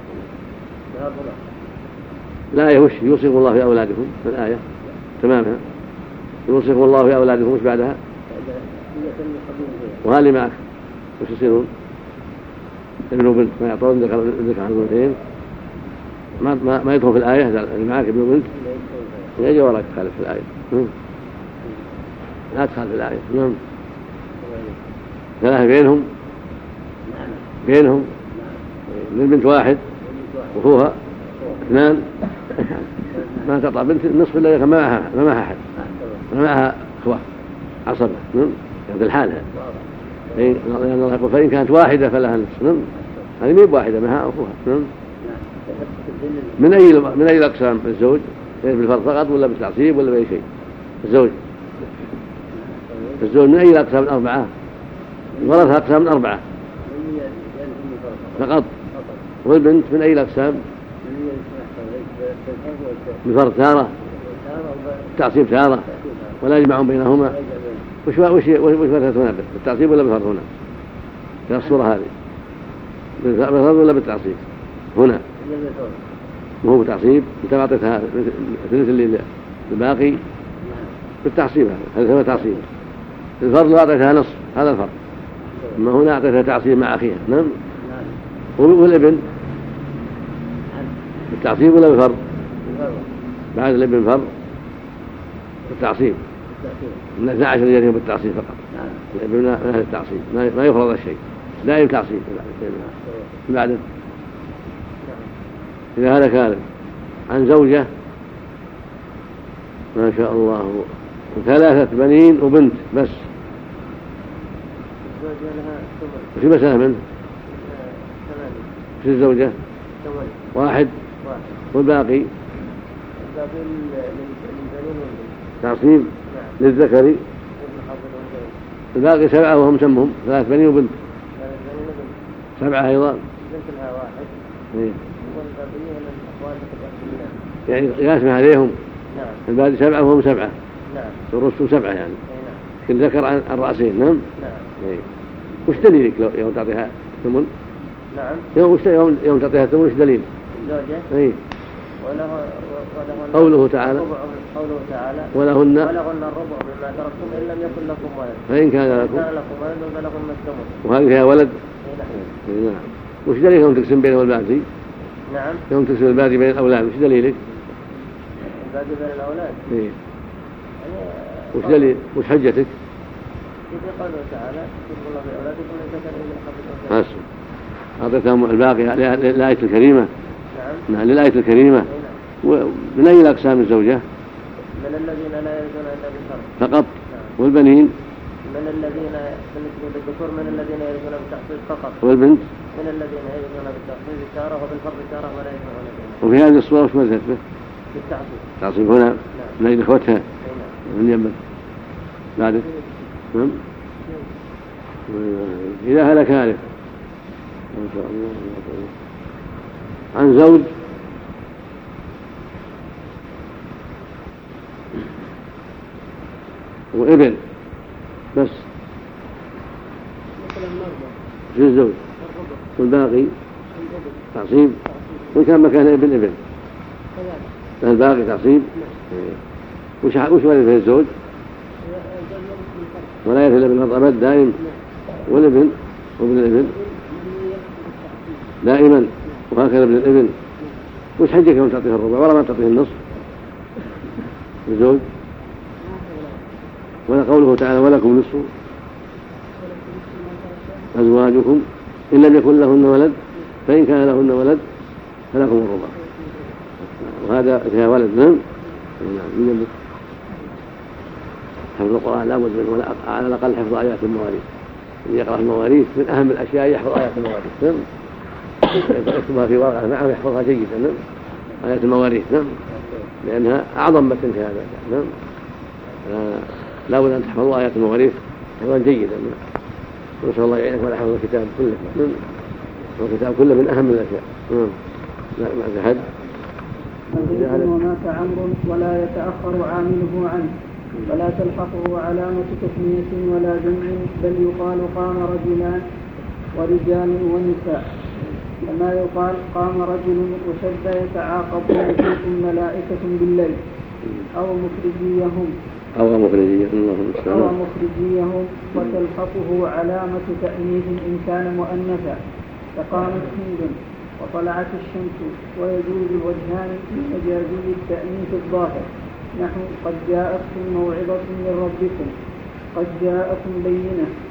لا يهش يوصيكم الله في أولادكم الآية تمامها. يوصيكم الله في أولادكم مش بعدها وهالي معك وش يصيرون؟ ابن وبنت ما يعطون ذكر حظ الأنثيين ما ما ما يدخل في الآية اللي معك ابن وبنت يجي وراك تخالف في الآية. لا تخالف في الآية. نعم. ثلاثة بينهم بينهم للبنت واحد وأخوها اثنان ما تطلع بنت النصف إلا ما معها ما معها أحد ما معها أخوة عصبة يعني الحالة لأن الله يقول فإن كانت واحدة فلها النصف هذه ميب واحدة معها أخوها من أي من أي الأقسام الزوج بالفرض فقط ولا بالتعصيب ولا بأي شيء الزوج الزوج من أي الأقسام الأربعة ورثها أقسام أربعة فقط والبنت من أي الأقسام بفرض تارة تعصيب تارة ولا يجمع بينهما وش وش وش فرثت هنا بالتعصيب ولا بفرض هنا في الصورة هذه بالفرض ولا بالتعصيب هنا وهو بالتعصيب انت اعطيتها ثلث اللي الباقي بالتعصيب هذا هو تعصيب الفرض لو اعطيتها نصف هذا الفرض اما هنا اعطيتها تعصيب مع اخيها نعم والابن بالتعصيب ولا بالفرض بعد الابن فرض بالتعصيب من اثني عشر يجري بالتعصيب فقط الابن من اهل التعصيب ما يفرض الشيء دائم تعصيب بعد إذا هذا كان عن زوجة ما شاء الله ثلاثة بنين وبنت بس في مسألة منه في الزوجة واحد والباقي تعصيب للذكر الباقي سبعة وهم سمهم ثلاث بنين وبنت سبعة أيضا يعني ياسم عليهم نعم. الباقي سبعة وهم سبعة نعم. الرسل سبعة يعني كل ذكر عن الرأسين نعم نعم وش دليلك يوم تعطيها ثمن نعم يوم يوم يوم تعطيها ثمن وش دليل زوجة اي وله قوله تعالى قوله تعالى ولهن ولهن الربع مما تركتم إن لم يكن لكم ولد فإن كان لكم كان لكم ولد فلكم الثمن وهذه فيها ولد نعم نعم وش دليلك يوم تقسم بينهم الباقي نعم يوم تقسم الباقي بين الأولاد وش دليلك الباقي بين الأولاد إيه يعني وش دليل وش حجتك في قوله تعالى يقول الله في أولادكم ليس كان إلا حفظ أعطيتهم الباقي للآية الكريمة نعم نعم للآية الكريمة ومن أي الأقسام الزوجة من الذين لا يرثون إلا بالفرض فقط نعم. والبنين من الذين بالنسبة للذكور من الذين يرثون بالتحصيل فقط والبنت من الذين يرثون بالتحصيل تارة وبالفرض تارة ولا يجمعون بينهم وفي هذه الصورة وش مذهب به؟ بالتعصيب تعصيب هنا نعم. من أجل إخوتها نعم. من يمن بعد نعم إذا هلك هالك ما شاء الله عن زوج وابن بس في الزوج والباقي تعصيب وإن كان مكان ابن ابن الباقي تعصيب وش وش ولد في الزوج ولا يرث إلا بالفرض أبد دائم والابن وابن الابن دائما وهكذا ابن الابن وش حجك يوم تعطيه الربع ولا ما تعطيه النصف الزوج ولا قوله تعالى ولكم نصف أزواجكم إن لم يكن لهن ولد فإن كان لهن ولد فلكم الربع وهذا فيها ولد نعم من حفظ القرآن لا بد منه ولا على الأقل حفظ آيات المواريث اللي يقرأ المواريث من أهم الأشياء يحفظ آيات المواريث نعم يكتبها في ورقة معه ويحفظها جيدا نعم آيات المواريث نعم لأنها أعظم متن في هذا نعم لا بد أن تحفظوا آيات المواريث حفظا جيدا نسأل الله يعينك ولا حفظ الكتاب كله نعم والكتاب كله من أهم الأشياء نعم لا ما حد ومات عمرو ولا يتأخر عامله عنه ولا تلحقه علامة تثنية ولا جمع بل يقال قام رجلان ورجال ونساء كما يقال قام رجل وشد يتعاقبون فيكم ملائكة بالليل أو مخرجيهم أو مخرجيهم أو مخرجيهم وتلحقه علامة تأنيث إن كان مؤنثا فقامت هند وطلعت الشمس ويجوز الوجهان في مجازي التأنيث الظاهر نحو قد جاءتكم موعظة من ربكم قد جاءكم بينة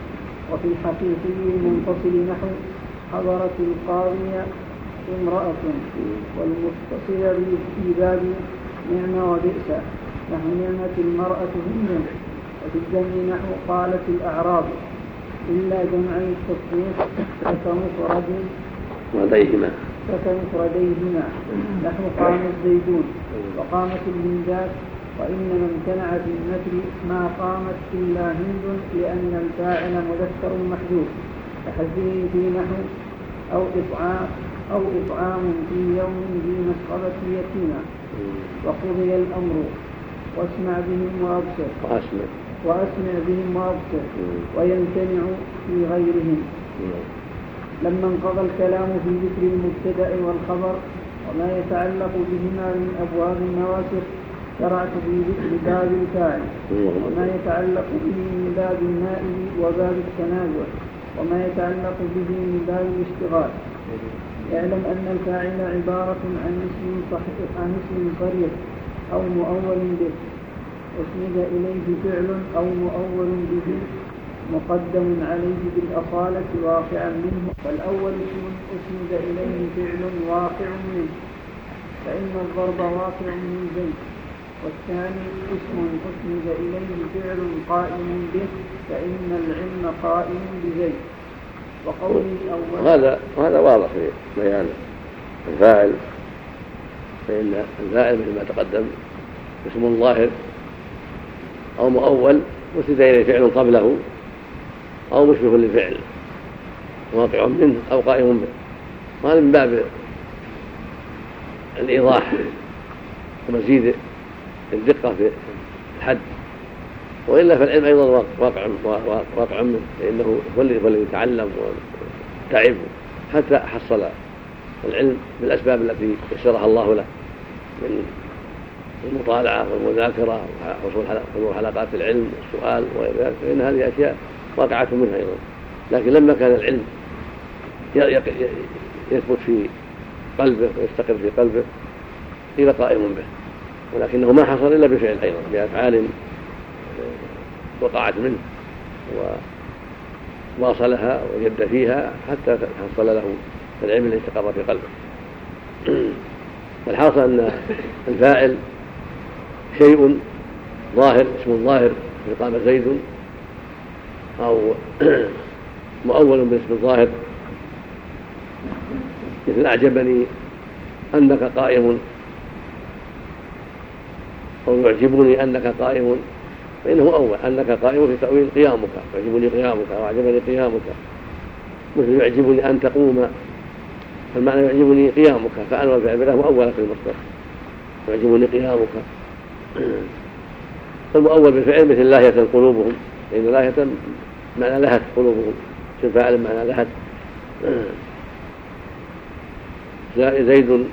وفي الحقيقي المنفصل نحو حضرت القاضية امرأة، والمتصل في باب نعمة وبئس نحو نعمة المرأة هند، وفي الجمع نحو قالت الأعراب، إلا جمعي التصنيف فكمفرد ولديهما فكمفرديهما نحو قام الزيدون وقامت الهندات، وإنما امتنع في النثر ما قامت إلا هند لأن الفاعل مذكر محذوف كحذفه في نحو أو إطعام أو إطعام في يوم ذي مسغبة يتيما، وقضي الأمر واسمع بهم وأبصر وأسمع وأسمع بهم وأبصر ويمتنع في غيرهم. لما انقضى الكلام في ذكر المبتدأ والخبر وما يتعلق بهما من أبواب النواسخ شرعت في ذكر باب الفاعل وما يتعلق به من باب النائب وباب التنازع وما يتعلق به من باب الاشتغال. اعلم أن الفاعل عبارة عن اسم صحيح عن اسم صريح أو مؤول به أسند إليه فعل أو مؤول به مقدم عليه بالأصالة واقعا منه، فالأول اسم أسند إليه فعل واقع منه فإن الضرب واقع من زيد، والثاني اسم أسند إليه فعل قائم به فإن العلم قائم بزيد. وقوله الأول هذا هذا واضح في بيان الفاعل، فإن الفاعل مثل ما تقدم اسم ظاهر أو مؤول أسند إليه فعل قبله أو مشبه للفعل واقع منه أو قائم به، وهذا من باب الإيضاح ومزيد الدقة في الحد، وإلا فالعلم أيضا واقع واقع منه، لأنه هو الذي يتعلم وتعب حتى حصل العلم بالأسباب التي يسرها الله له من المطالعة والمذاكرة وحضور حلقات العلم والسؤال وغير ذلك، فإن هذه أشياء واقعة منها أيضا. لكن لما كان العلم يثبت في قلبه ويستقر في قلبه إلى قائم به، ولكنه ما حصل إلا بفعل أيضا بأفعال وقعت منه وواصلها وجد فيها حتى حصل له العلم الذي استقر في قلبه. والحاصل أن الفاعل شيء ظاهر اسم ظاهر في قام زيد، أو مؤول بالاسم الظاهر مثل أعجبني أنك قائم أو يعجبني أنك قائم، فإنه أول أنك قائم في تأويل قيامك، يعجبني قيامك وأعجبني قيامك، مثل يعجبني أن تقوم، فالمعنى يعجبني قيامك فأنا والفعل له مؤولة في المصدر يعجبني قيامك. المؤول بالفعل مثل لاهية قلوبهم، لأن لاهية معنى لهت قلوبهم، اسم فاعل معنى لهت. زيد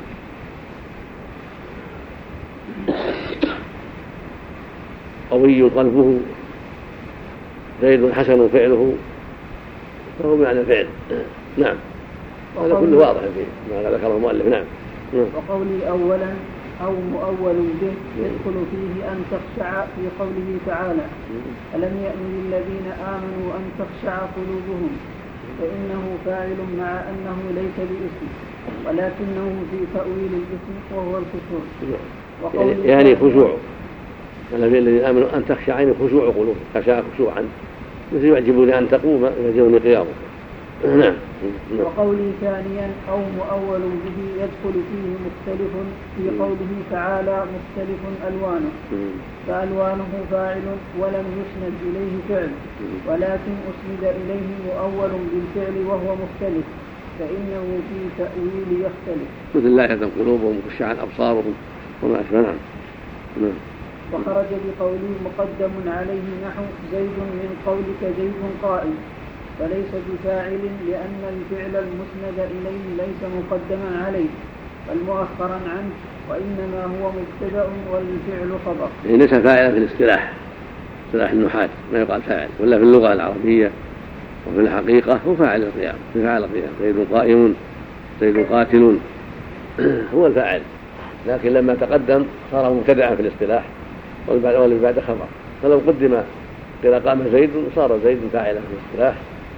قوي قلبه، زيد حسن فعله، فهو معنى فعل. نعم، هذا كله واضح في ما ذكره المؤلف. نعم. وقولي أولا أو مؤول به يدخل فيه أن تخشع في قوله تعالى ألم يأن للذين آمنوا أن تخشع قلوبهم، فإنه فاعل مع أنه ليس باسم ولكنه في تأويل الاسم وهو الخشوع. يعني خشوع، ألم يأن للذين آمنوا أن تخشع عين خشوع قلوبهم، خشع خشوعا، مثل يعجبني أن تقوم يعجبني قيامك. نعم. وقولي ثانيا أو مؤول به يدخل فيه مختلف في قوله تعالى مختلف ألوانه، فألوانه فاعل ولم يسند إليه فعل، ولكن أسند إليه مؤول بالفعل وهو مختلف، فإنه في تأويل يختلف، مثل لا يهتم قلوبهم خشعا أبصارهم وما أشبه. نعم. وخرج بقوله مقدم عليه نحو زيد من قولك زيد قائم، فليس بفاعل لأن الفعل المسند إليه ليس مقدما عليه بل مؤخرا عنه، وإنما هو مبتدأ والفعل خبر. ليس فاعلا في الاصطلاح، اصطلاح النحاة ما يقال فاعل، ولا في اللغة العربية وفي الحقيقة هو فاعل القيام، في فاعل القيام، زيد قائم زيد قاتل هو الفاعل، لكن لما تقدم صار مبتدأ في الاصطلاح واللي بعد خبر، فلو قدم إذا قام زيد صار زيد فاعلا في الاصطلاح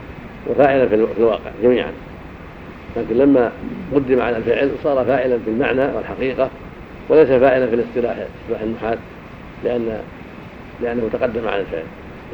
وفاعلا في الواقع جميعا، لكن لما قدم على الفعل صار فاعلا في المعنى والحقيقة وليس فاعلا في الاصطلاح اصطلاح النحاة، لأن لأنه تقدم على الفعل.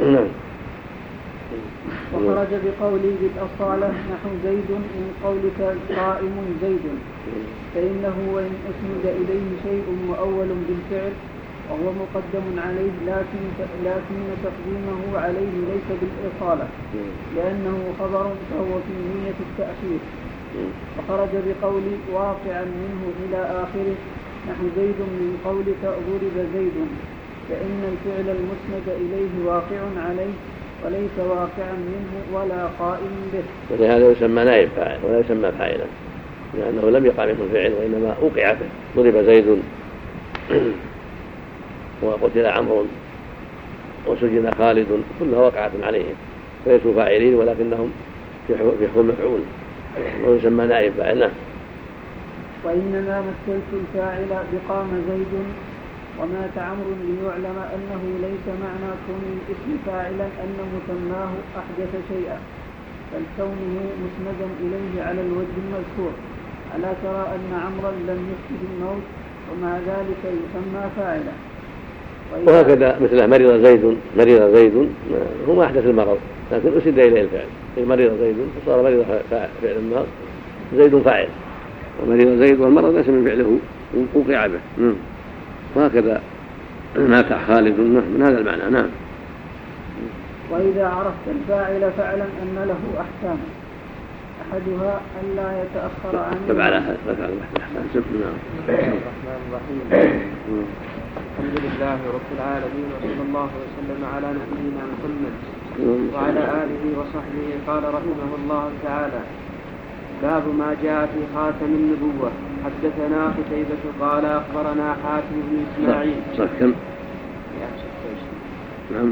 وخرج بقولي بالأصالة نحو زيد من قولك قائم زيد، فإنه وإن أسند إليه شيء مؤول بالفعل وهو مقدم عليه، لكن لكن تقديمه عليه ليس بالإصالة لأنه خبر فهو في نية التأخير. وخرج بقولي واقعا منه إلى آخره نحو زيد من قولك ضرب زيد، فإن الفعل المسند إليه واقع عليه وليس واقعا منه ولا قائم به، ولهذا يسمى نائب فاعل ولا يسمى فاعلا، لأنه لم يقع منه الفعل وإنما أوقع به. ضرب زيد وقتل عمرو وسجن خالد كلها وقعت عليهم، فليسوا فاعلين ولكنهم في حكم مفعول ويسمى نائب فاعل. وإنما مثلت الفاعل بقام زيد ومات عمرو ليعلم أنه ليس معنى كون الاسم فاعلا أن مسماه أحدث شيئا، بل كونه مسندا إليه على الوجه المذكور. ألا ترى أن عمرا لم يحدث الموت ومع ذلك يسمى فاعلا؟ وهكذا مثل مرض زيد مرض زيد هو ما أحدث المرض لكن أسد إليه الفعل، مرض زيد فصار مرض فعل المرض زيد فاعل، ومرض زيد والمرض ليس من فعله وقع به. وهكذا مات خالد من هذا المعنى. نعم. وإذا عرفت الفاعل فاعلم أن له أحكام، أحدها أن لا يتأخر عن تبع على الرحمن الرحيم. الحمد لله رب العالمين وصلى الله وسلم على نبينا محمد وعلى آله وصحبه. قال رحمه الله تعالى: باب ما جاء في خاتم النبوة. حدثنا قتيبة قال أخبرنا حاتم بن إسماعيل. صح كم؟ نعم.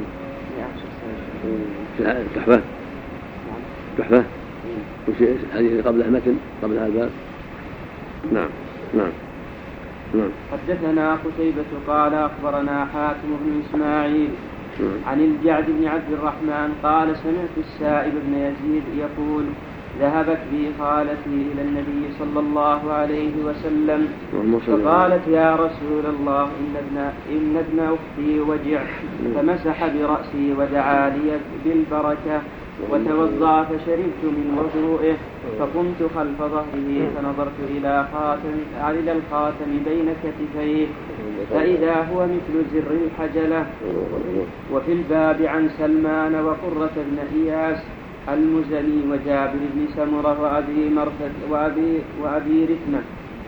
تحفة تحفة وش هذه قبلها متن قبلها الباب. نعم نعم نعم. حدثنا قتيبة قال أخبرنا حاتم بن إسماعيل عن الجعد بن عبد الرحمن قال سمعت السائب بن يزيد يقول: ذهبت بي خالتي إلى النبي صلى الله عليه وسلم فقالت: يا رسول الله إن ابن, إن ابن أختي وجع، فمسح برأسي ودعا لي بالبركة وتوضأ فشربت من وضوئه، فقمت خلف ظهره فنظرت إلى خاتم إلى الخاتم بين كتفيه فإذا هو مثل زر الحجلة. وفي الباب عن سلمان وقرة بن إياس المزني وجابر بن سمرة وأبي مرثد وأبي وأبي رثمة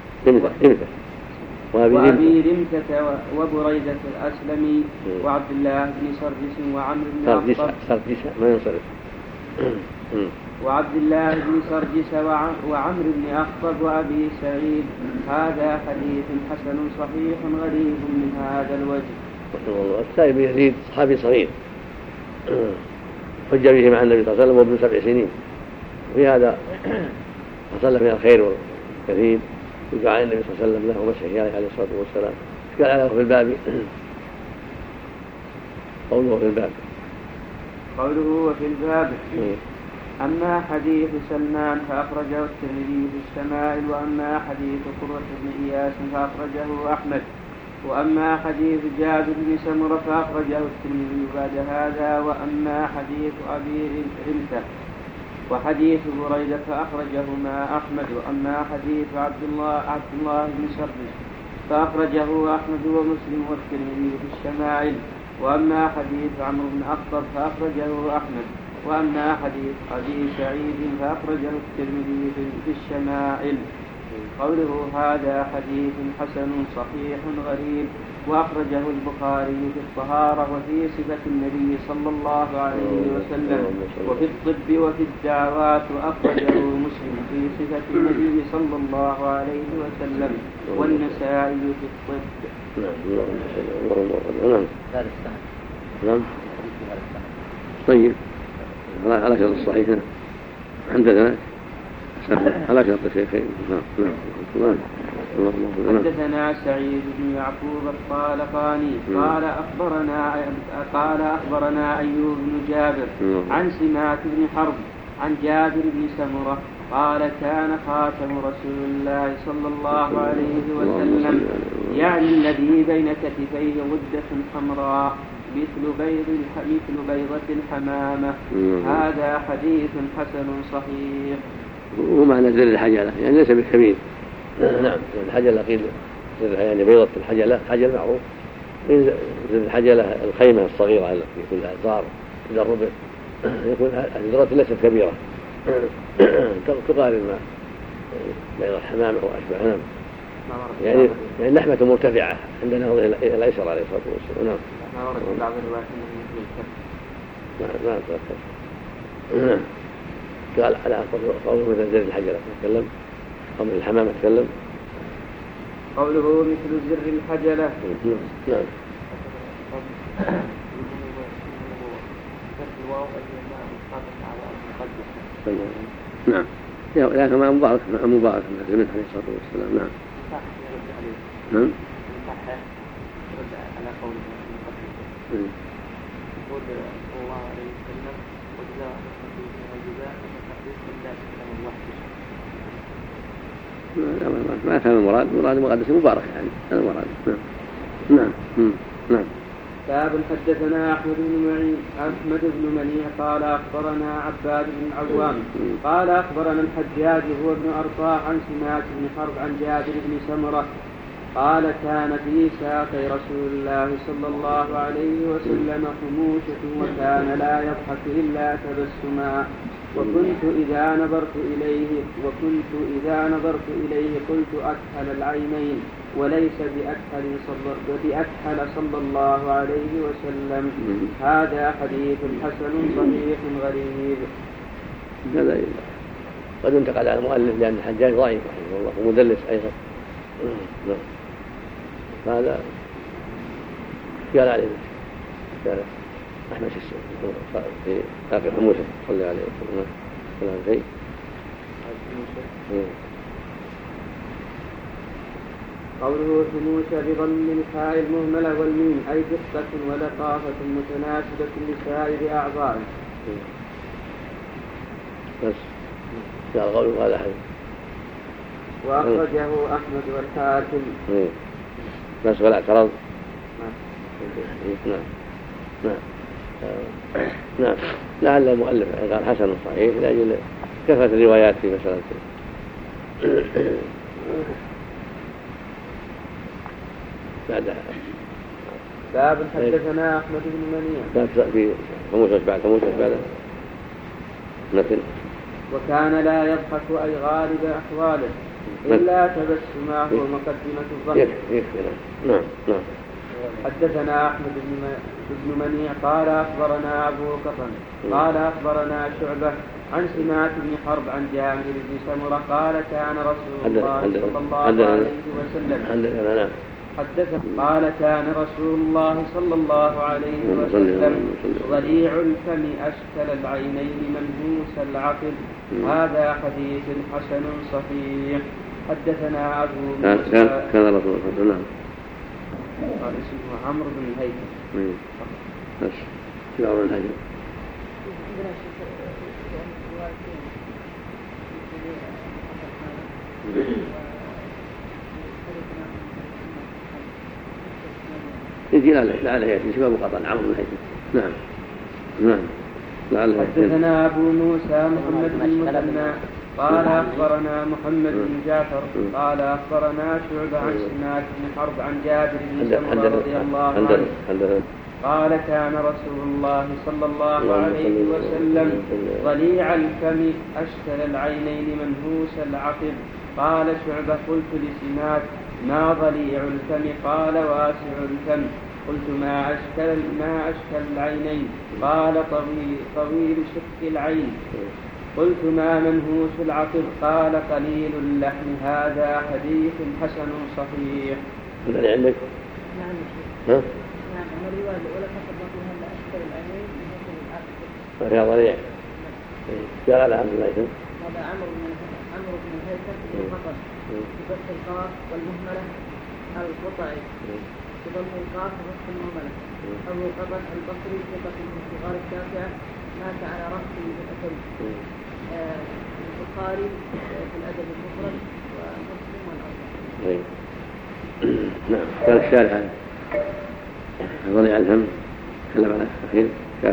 وأبي رمكة وبريدة الأسلمي وعبد الله بن سرجس وعمر بن أخطب ما ينصرف وعبد الله بن سرجس وعمر بن أخطب وأبي سعيد. هذا حديث حسن صحيح غريب من هذا الوجه. السائب بن يزيد صحابي صغير حج به مع النبي صلى الله عليه وسلم وابن سبع سنين، وفي هذا حصل من الخير والكثير ودعاء النبي صلى الله عليه وسلم له ومسحه عليه الصلاة والسلام. قال على في الباب قوله في الباب قوله وفي الباب أما حديث سلمان فأخرجه الترمذي في الشمائل، وأما حديث قرة بن إياس فأخرجه أحمد، وأما حديث جابر بن سمرة فأخرجه الترمذي بعد هذا، وأما حديث أبي رمكة وحديث بريدة فأخرجهما أحمد، وأما حديث عبد الله عبد الله بن سرجس فأخرجه أحمد ومسلم والترمذي في الشمائل، وأما حديث عمرو بن أخطب فأخرجه أحمد، وأما حديث أبي سعيد فأخرجه الترمذي في الشمائل. قوله هذا حديث حسن صحيح غريب. وأخرجه البخاري في الطهارة وفي صفة النبي صلى الله عليه وسلم وفي الطب وفي الدعوات، وأخرجه مسلم في صفة النبي صلى الله عليه وسلم والنسائي في الطب. نعم. طيب على شرط الصحيح عندنا على شرط الشيخين. نعم. حدثنا سعيد بن يعقوب الطالقاني قال أخبرنا قال أخبرنا أيوب بن جابر عن سماك بن حرب عن جابر بن سمرة قال كان خاتم رسول الله صلى الله عليه وسلم يعني الذي بين كتفيه غدة حمراء مثل بيض مثل بيضة الحمامة. هذا حديث حسن صحيح. ومعنى زر الحجلة يعني ليس بالكبير. نعم زر الحجلة قيل يعني بيضة الحجلة حجل معروف. زر الحجلة الخيمة الصغيرة التي يكون لها زار إلى الربع يكون الزرة ليست كبيرة تقارب ما بيض الحمامة وأشبه. نعم يعني يعني لحمة مرتفعة عند نهضه الأيسر عليه الصلاة والسلام. نعم ما ورد في بعض الروايات أنه مثل الكف. ما أتذكر. نعم قال على قوله مثل زر الحجلة تكلم أو من الحمامة تكلم قوله مثل زر الحجلة. نعم نعم لكن ما مبارك مبارك من عليه الصلاة والسلام. نعم نعم على قوله يقول صلى الله عليه وسلم وجزاء الجزاء وتحديث الله سبحانه الوحش. ما كان المراد مراد مقدس مبارك يعني هذا المراد. نعم نعم نعم. باب حدثنا أحمد بن معين أحمد بن منيع قال أخبرنا عباد بن عوام قال أخبرنا الحجاج هو ابن أرطاح عن سماك بن حرب عن جابر بن سمرة قال كان في ساقي رسول الله صلى الله عليه وسلم خموشة وكان لا يضحك إلا تبسما وكنت إذا نظرت إليه وكنت إذا نظرت إليه قلت أكحل العينين وليس بأكحل صلى بأكحل صلى الله عليه وسلم. هذا حديث حسن صحيح غريب. هذا قد انتقل على المؤلف لأن الحجاج ضعيف رحمه الله ومدلس أيضا. هذا قال عليه قال أحمد في آخر حموسة صلى عليه وسلم كلام شيء. قوله حموسة بضم الحاء المهملة والميم أي دقة ولطافة متناسبة لسائر أعضائه. بس قال قوله هذا حديث وأخرجه أحمد والحاكم. بس ولا اعتراض. نعم نعم نعم لعل المؤلف قال حسن صحيح لأجل كثرة الروايات في مسألة. بعدها باب حدثنا أحمد بن منيع في خموسة بعد خموسة بعد مثل وكان لا يضحك أي غالب أحواله إلا تبسماه ومقدمة الظهر. نعم نعم. حدثنا أحمد بن منيع قال أخبرنا أبو قطن قال أخبرنا شعبة عن سماك بن حرب عن جابر بن سمرة قال كان رسول الله صلى الله عليه وسلم حدث قال كان رسول الله صلى الله عليه وسلم ضليع الفم أشكل العينين منهوس العقل. هذا حديث حسن صحيح. حدثنا أبو موسى كان رسول الله صلى الله عليه وسلم قال اسمه عمرو بن الهيثم. بس لا عمرو بن الهيثم. يجي لعله يأتي شباب قطن عمرو بن الهيثم. نعم نعم لعله. حدثنا أبو موسى محمد بن مثنى قال أخبرنا محمد بن جعفر قال أخبرنا شعبة عن سماك بن حرب عن جابر بن سمرة رضي الله عنه قال كان رسول الله صلى الله عليه وسلم ضليع الفم أشكل العينين منهوس العقب. قال شعبة قلت لسماك ما ضليع الفم قال واسع الفم. قلت ما أشكل ما أشكل العينين قال طويل طويل شق العين. قلت ما منهوس العقب قال قليل اللحم. هذا حديث حسن صحيح. هذا اللي عندك؟ نعم ها؟ نعم أنا الرواية ولا تقدم هذا أشكل العينين منهوس العقب. يا ضليع. قال على عبد الله. هذا عمرو بن عمرو بن الهيثم بن خطر بفتح القاف والمهملة القطعي بضم القاف وفتح المهملة. أبو قطن البصري ثقة من صغار التاسعة مات على رأسه بالأسد. البخاري في الأدب المفرد ومسلم والأربعة. نعم. قال الشارع هذا ضليع الهم تكلم على أخير قال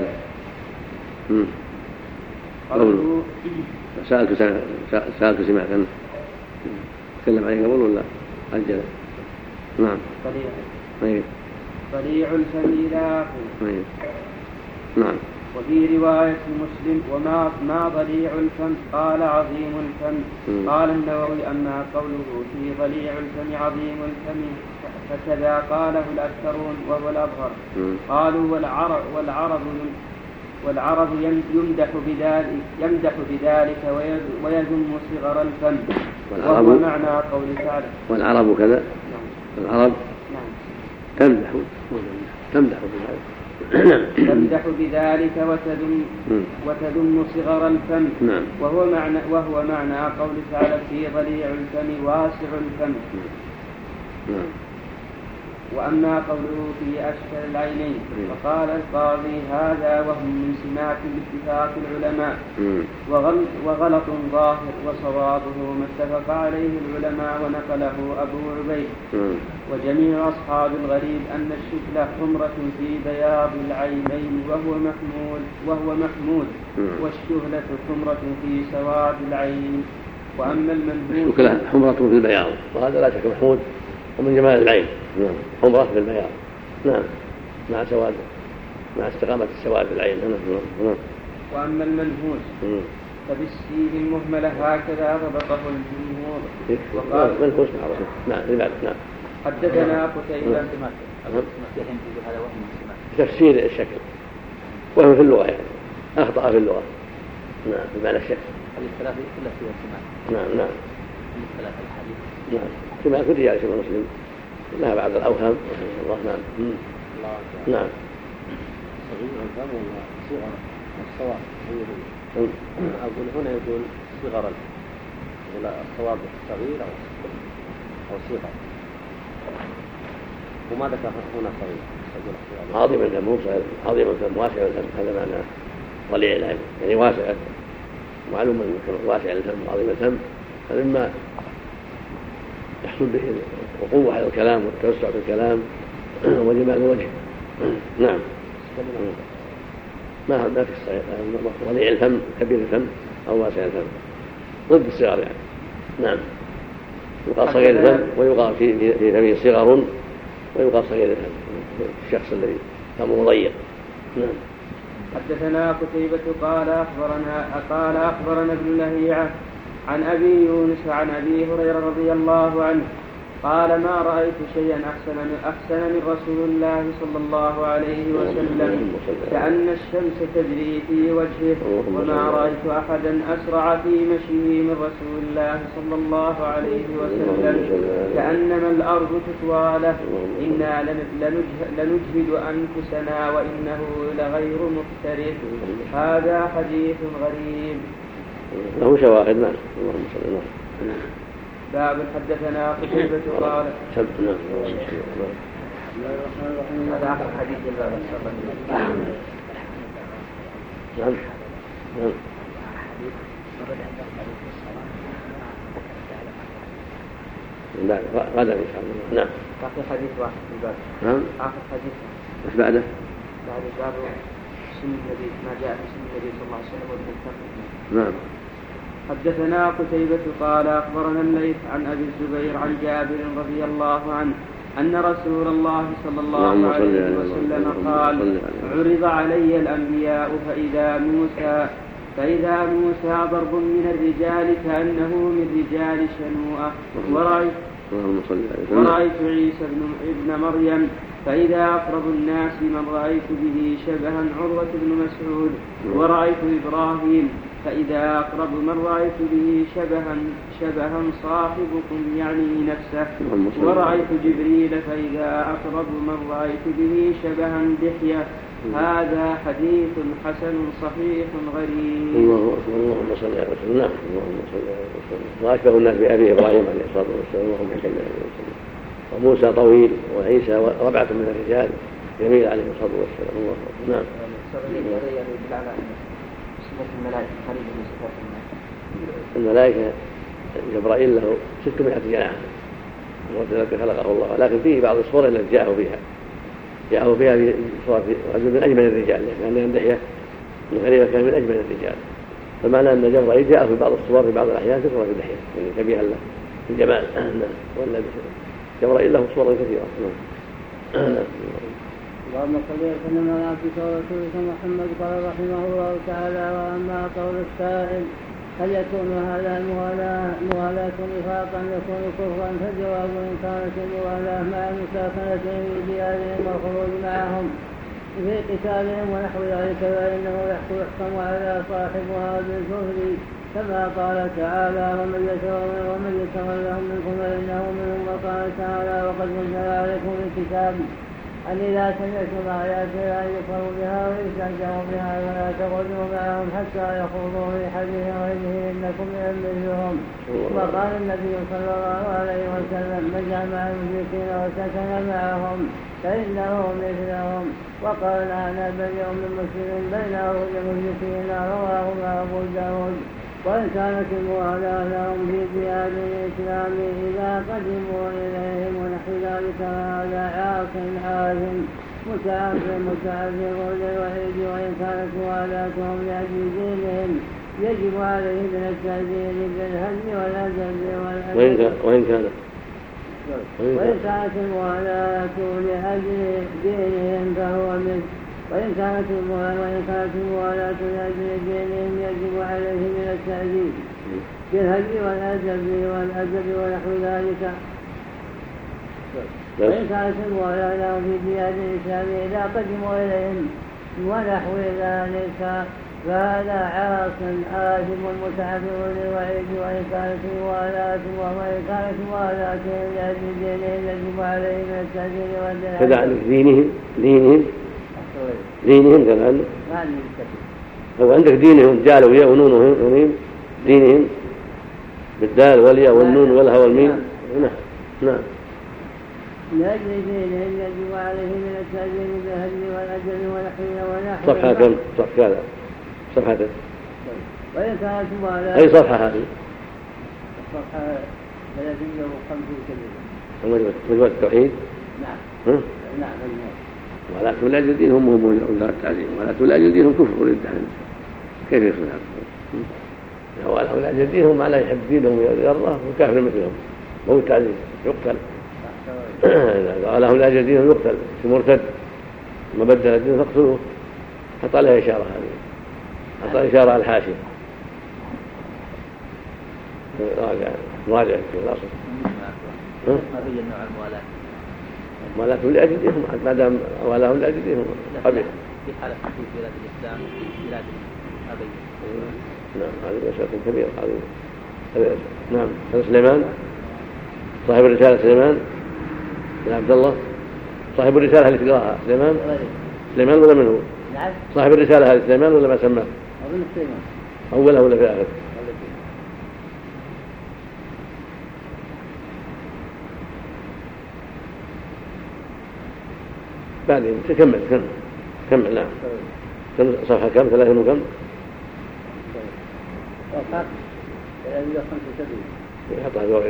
قوله سألت سألت سمعت عنه تكلم عليه قبل ولا أجل؟ نعم. ضليع ضليع الفم لا أقول. نعم. وفي رواية مسلم وما ما ضليع الفم قال عظيم الفم. قال النووي أما قوله في ضليع الفم عظيم الفم فكذا قاله الأكثرون وهو الأظهر. قالوا والعرب والعرب والعرب يمدح بذلك يمدح بذلك ويذم صغر الفم وهو معنى قول تعالى. والعرب كذا. العرب تمدح تمدح بذلك تمدح بذلك وتذم وتذم صغر الفم. نعم. وهو معنى وهو معنى قول تعالى في ضليع الفم واسع الفم. نعم. وأما قوله في أشكال العينين فقال القاضي هذا وهم من سمات باتفاق العلماء وغلط ظاهر وصوابه ما اتفق عليه العلماء ونقله أبو عبيد وجميع أصحاب الغريب أن الشكل حمرة في بياض العينين وهو محمود وهو محمود والشهلة حمرة في سواد العين. وأما المنبوذ الشكل حمرة في البياض وهذا لا شك محمود ومن جمال العين. نعم. حمرة في البياض. نعم. مع سواد مع استقامة السواد في العين. نعم. وأما المنهوس فبالسين المهملة هكذا ضبطه الجمهور. وقال منهوس معروف. نعم. لبعض. نعم. حدثنا قتيبة تفسير الشكل وهو في اللغة يعني أخطأ في اللغة. نعم. بمعنى الشكل. هذه الثلاثة كلها فيها سماع. نعم. نعم. الثلاثة الحديث. نعم. كما كل رجال شيخ مسلم لها بعض الأوهام رحمه الله. نعم. نعم. صغير الفم ولا صغر الصواب أقول هنا يقول صغر ولا الصواب صغير أو أو صغر وما ذكر هنا صغير عظيم الفم مو صغير عظيم الفم واسع الفم هذا معنى ضليع العين يعني واسع معلوم أن واسع الفم وعظيم الفم هذا مما يحصل به وقوة على الكلام والتوسع في الكلام وجمال الوجه. نعم. ما ما في الصغير ضليع الفم كبير الفم أو واسع الفم ضد الصغر يعني. نعم. يقال صغير الفم ويقال في في فمه صغر ويقال صغير الفم الشخص الذي فمه ضيق. نعم. حدثنا قتيبة قال أخبرنا قال أخبرنا ابن لهيعة عن أبي يونس عن أبي هريرة رضي الله عنه قال ما رأيت شيئا أحسن من, أحسن من رسول الله صلى الله عليه وسلم كأن الشمس تجري في وجهه وما رأيت أحدا أسرع في مشيه من رسول الله صلى الله عليه وسلم كأنما الأرض تطوى له إنا لنجهد أنفسنا وإنه لغير مقترف. هذا حديث غريب له شواهد. نعم. اللهم صل على باب حدثنا قتيبة قال هذا آخر حديث الباب نعم. نعم. لا غدا إن شاء الله. نعم. آخر حديث واحد في الباب. نعم. آخر حديث. وش بعده؟ بعد الباب سن النبي ما جاء في سن النبي صلى الله عليه وسلم والمنكر. نعم. حدثنا قتيبة قال أخبرنا الليث عن أبي الزبير عن جابر رضي الله عنه أن رسول الله صلى الله عليه وسلم قال عرض علي الأنبياء فإذا موسى فإذا موسى ضرب من الرجال كأنه من رجال شنوءة ورأيت, ورأيت عيسى ابن مريم فإذا أقرب الناس من رأيت به شبها عروة بن مسعود ورأيت إبراهيم فإذا أقرب من رأيت به شبها شبها صاحبكم يعني نفسه ورأيت جبريل فإذا أقرب من رأيت به شبها دحية. هذا حديث حسن صحيح غريب. اللهم صل على رسول الله. اللهم صل على رسول الله. وأشبه الناس بأبي إبراهيم عليه الصلاة والسلام وهم يحكمون عليه وسلم وموسى طويل وعيسى ربعة من الرجال جميل عليه الصلاة والسلام. الله. نعم. صلى الله عليه وسلم الملائكة قريب من صفات الملائكة. الملائكة جبرائيل له ستمائة جناح وذلك خلقه الله، لكن فيه بعض الصور التي جاءه فيها جاءه فيها في صورة رجل من أجمل الرجال، لأن اللحية الغريبة كان من أجمل الرجال، فمعنى أن جبرائيل جاءه في بعض الصور في بعض الأحيان في صورة اللحية يعني شبيها له في الجمال. ولا جبرائيل له صور كثيرة. اللهم صل وسلم على عبدك ورسولك محمد. قال رحمه الله تعالى: واما قول السائل هل يكون هذا الموالاة نفاقا يكون كفرا؟ فالجواب ان كانت الموالاة مع المساكنة في ديارهم والخروج معهم في قتالهم ونحو ذلك فانه يحكم على صاحبها بالكفر، كما قال تعالى: ومن يتولهم منكم فانه منهم. وقال تعالى: وقد نزل عليكم الكتاب أن إذا سمعتم آيات لا يكفر بها ويستهزأ بها ولا تقعدوا معهم حتى يخوضوا في حديث غيره إنكم مثلهم. وقال النبي صلى الله عليه وسلم: من جمع المشركين وسكن معهم فإنه مثلهم. وقال: أنا بريء من مسلم بينه والمشركين، رواهما أبو داود. وإن كانت الموالاة لهم في بلاد الإسلام إذا قدموا إليهم ونحو ذلك هذا عاص عاثم متعذر متعذر للوحيد. وإن كانت موالاتهم لأجل دينهم يجب عليه من التعذير بالهدم والأدب والأدب. وإن كانت وإن كانت الموالاة لأجل دينهم فهو مثل وإن كانت الموالاة لأجل دينهم يجب عليه من التعذيب بالهدي والأدب والأدب ونحو ذلك. وإن كانت الموالاة لهم في بلاد الإسلام إذا قدموا إليهم ونحو ذلك فهذا عاص آثم متعذر للوعيد. وإن كانت الموالاة وإن كانت موالاتهم لأجل دينهم يجب عليه من التعذيب والأدب. كذلك دينهم دينهم دينهم كذلك هو عندك دينهم جعل وياء ونون وميم دينهم بالدال والياء والنون والها والميم. نعم نعم. لأجل دينهم يجب عليه من التعذيب بالهدم والأجل ونحو صفحة كم؟ صفحة كذا صفحة وإن كانت موالاة أي صفحة هذه؟ الصفحة ثلاثين وخمسين كلمة مجموعة التوحيد. نعم ها؟ نعم. ولا تولى دينهم هم ولا التعليم ولا تولى دينهم كفر والامتحان كيف يصير هذا؟ ولا تولى دينهم معناه يحب دينهم ويرضاه وكافر مثلهم وهو التعليم يقتل. إذا لهم لا دينهم يقتل في مرتد ما بدل الدين فاقتلوه. حط عليها إشارة هذه حط عليها إشارة على الحاشية. راجع راجع في الأصل. ما هي النوع الموالاة؟ موالاه لأجلهم ما دام ولاهم لأجلهم قبل في حالة في بلاد الإسلام بلاد أبي. نعم هذه مسألة كبيرة هذه. نعم هذا سليمان صاحب الرسالة سليمان بن عبد الله صاحب الرسالة اللي تقراها سليمان سليمان ولا من هو؟ نعم صاحب الرسالة هذا سليمان ولا ما سماه؟ أظن سليمان أوله ولا في الآخر؟ بعدين تكمل كم كمل. نعم كم صفحة كم ثلاثين وكم صفحة ثلاثين وخمسة وسبعين يحطها في ورقة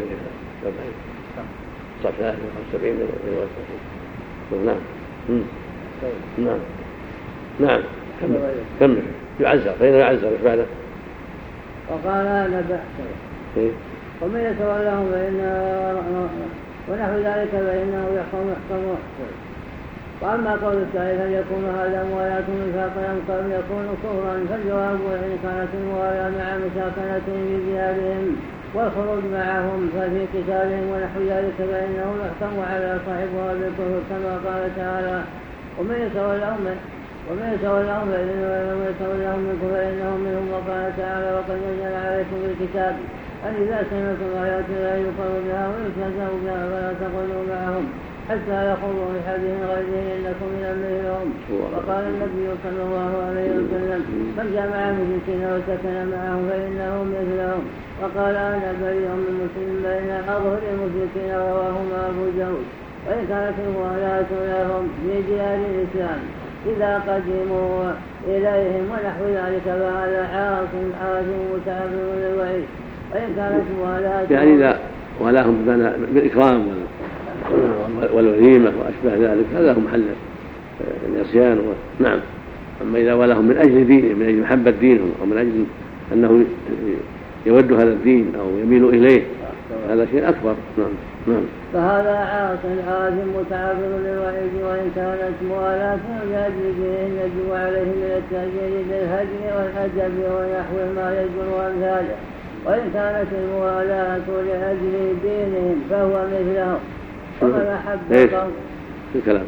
صفحة ثلاثين وخمسة وسبعين. نعم نعم نعم كمل كمل يعزر فإنه يعزر إيش بعده؟ وقال أنا بحث ومن يتولهم فإنه ونحو ذلك فإنه يحكم يحكم ويحكم. وأما قول السائل هل يكون هذا موالاة نفاقا أم قد يكون كفرا؟ فالجواب إن كانت الموالاة مع مساكنتهم في ديارهم والخروج معهم ففي قتالهم ونحو ذلك فإنه يحكم على صاحبها بالكفر، كما قال تعالى: ومن يتولهم ومن يتولهم منكم فإنهم منهم. وقال تعالى: وقد نزل عليكم الكتاب أن إذا سمعتم آيات لا يكفر بها ويستهزأ بها فلا تقعدوا معهم حتى يخوضوا في حديث غيره إنكم مثلهم. وقال النبي صلى الله عليه وسلم: من جمع المشركين وسكن معهم فإنه مثلهم. وقال: أنا بريء من مسلم بين أظهر المشركين، رواهما أبو داود. وإن كانت الموالاة لهم في ديار الإسلام إذا قدموا إليهم ونحو ذلك فهذا عاص آثم متعرض للوعيد. وإن كانت موالاة يعني إذا ولاهم بالإكرام والوليمة وأشبه ذلك هذا هو محل العصيان. نعم. أما إذا ولاهم من أجل دينهم من أجل محبة دينهم أو من أجل أنه يود هذا الدين أو يميل إليه هذا شيء أكبر. نعم. نعم. فهذا عاص آثم متعرض للوعيد. وإن كانت موالاة لأجل دينهم يجب عليه من التأجير بالهدي والأدب ونحو ما يجبر أمثاله. وإن كانت الموالاة لأجل دينهم فهو مثلهم. ومن أحب قوم في الكلام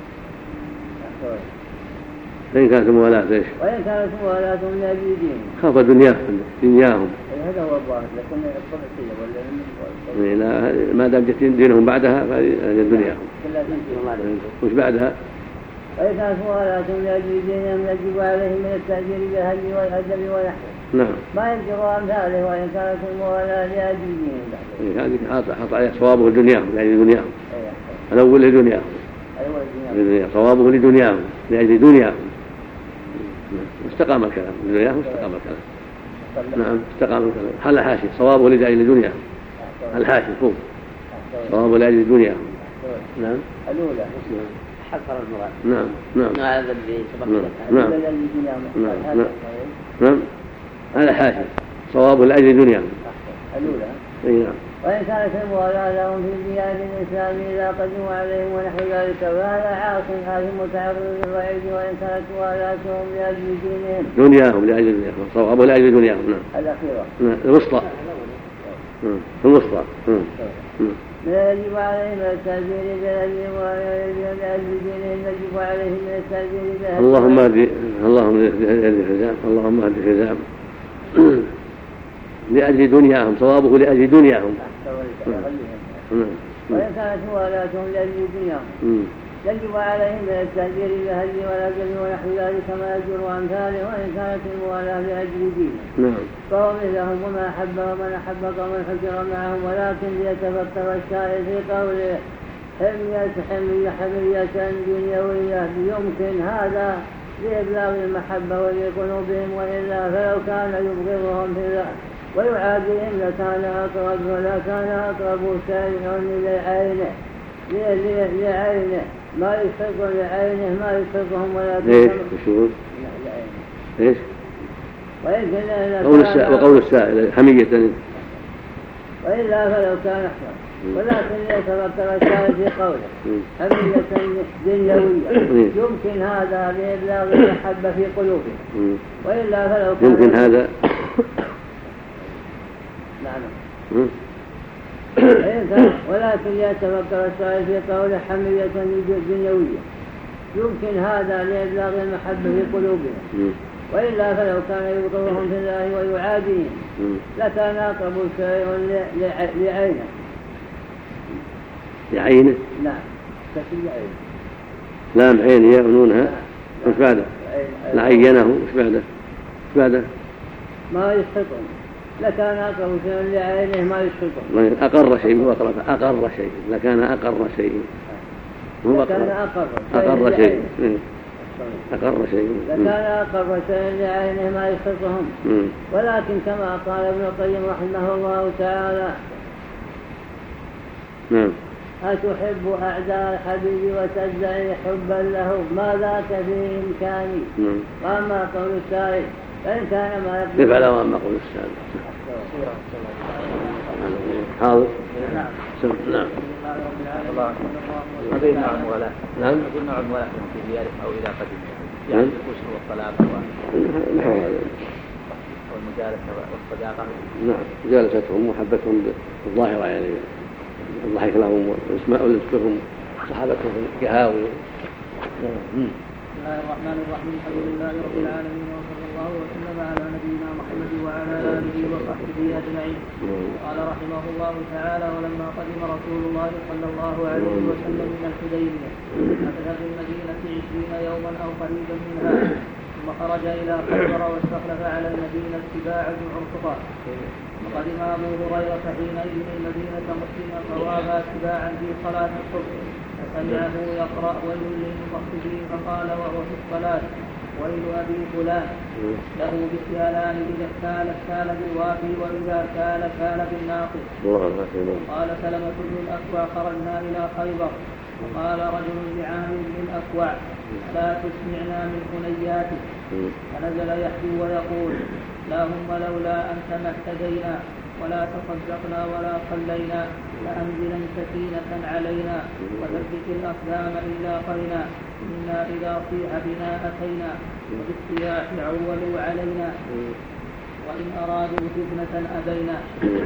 وإن كانت الموالاة ايش؟ وإن كانت موالاة لأجل دينهم خاف دنياهم دنياهم هذا هو الظاهر. لكن الطبع ما دام جت دينهم بعدها فهي دنياهم. وش بعدها؟ وإن كانت موالاة لأجل دينهم يجب عليهم من التأجير بالهدي والأدب ونحوه. نعم. ما يجب أمثاله. وإن كانت الموالاة لأجل دينهم هذه حط عليه صوابه لدنياهم يعني دنياهم. الأول لدنياهم. أيوة صوابه لدنياهم لأجل دنياهم. استقام الكلام لدنياهم استقام الكلام. نعم استقام الكلام. حل حاشي صوابه لأجل دنياهم. الحاشي فوق صوابه لأجل دنياهم. نعم. الأولى حصر المراد. نعم. نعم. هذا اللي نعم. نعم. نعم. نعم. هذا حاشي صوابه لأجل دنياهم. الأولى. أي نعم. وإن كانت الموالاة لهم في ديار الإسلام إذا قدموا عليهم ونحو ذلك فهذا عاص آثم متعرض للوعيد. وإن كانت موالاتهم لأجل دينهم دنياهم لأجل دنياهم صوابه لأجل دنياهم. نعم. الأخيرة. نعم. الوسطى. الوسطى. لا يجب عليهم التأجير لأجل دينهم يجب عليهم التأجير بالهدي. اللهم اهد اللهم اهد الحزام اللهم اهد الحزام لأجل دنياهم صوابه لأجل دنياهم. وإن كانت موالاتهم لأجل دنياهم يجب عليهم التأجير بالهدي والأجل ونحو ذلك كما يجر أمثاله. وإن كانت الموالاة لأجل دينهم فهو مثلهم. وما أحب ومن أحب قوم حجر معهم. ولكن ليتفكر السائل في قوله حمية حمية حمية دنيوية يمكن هذا لإبلاغ المحبة ولقلوبهم. وإلا فلو كان يبغضهم في الله ويعاديهم لكان أقرب ولكان أقرب شيء لعينه لعينه ما يشفق لعينه ما يشفقهم ولا ليش شو ليش وقول السائل حمية. وإلا فلو كان أحسن. ولكن يتفكر السائل في قوله حمية دنيوية يمكن هذا لإبلاغ المحبة في قلوبهم. وإلا فلو كان يمكن هذا نعم. ولكن يتفكر السائل في قوله حمية دنيوية يمكن هذا لإبلاغ المحبة في قلوبهم. وإلا فلو كان يبغضهم في الله ويعاديهم لكان أقرب شيء لعينه لعينه. نعم. لكن لعينه لام عين هي عنونها. وش بعده؟ لعينه. وش بعده؟ وش بعده؟ ما يسقطهم لكان أقرب شيء لعينه ما يسقطهم. أقر شيء هو أقرب أقر شيء لكان أقر شيء هو لكان أقر أقر شيء أقر شيء لكان أقر شيء لعينه ما يسقطهم. ولكن كما قال ابن القيم رحمه الله تعالى نعم أتحب أعداء الحبيب وتدعي حبا له ما ذاك في إمكاني. وأما قول السائل فإن كان ما يقول كيف على وأما قول السائل حاضر. نعم. نعم. هذه نوع الموالاة. نعم. هذه نوع الموالاة في ديارهم أو إذا قدم يعني الأسر والطلاق والمجالسة والصداقة. نعم. مجالستهم ومحبتهم الظاهرة يعني الضحك لهم واسماء ذكرهم صحابتهم كهاوي. بسم الله الرحمن الرحيم. الحمد لله رب العالمين وصلى الله وسلم على نبينا محمد وعلى آله وصحبه أجمعين. قال رحمه الله تعالى ولما قدم رسول الله صلى الله عليه وسلم من الحديبية مكث في المدينة عشرين يوما أو قريبا منها ثم خرج إلى خيبر واستخلف على المدينة اتباع بن عرفقة. وقدم أبو هريرة حينئذ المدينة مسلما فوافى اتباعا في صلاة الصبح فسمعه يقرأ ويل للمطففين فقال وهو في الصلاة ويل أبي فلان له بالسالان إذا اكتال اكتال بالوافي وإذا كال كال بالناقص. قال سلمة بن الأكوع خرجنا إلى خيبر وقال رجل لعامر بن الأكوع لا تسمعنا من حنياتك فنزل يحكي ويقول اللهم لولا أنت ما اهتدينا ولا تصدقنا ولا صلينا فأنزلا سكينة علينا وثبت الأقدام إلا قينا إنا إذا صيح بنا أتينا وبالسياح عولوا علينا وإن أرادوا فتنة أبينا.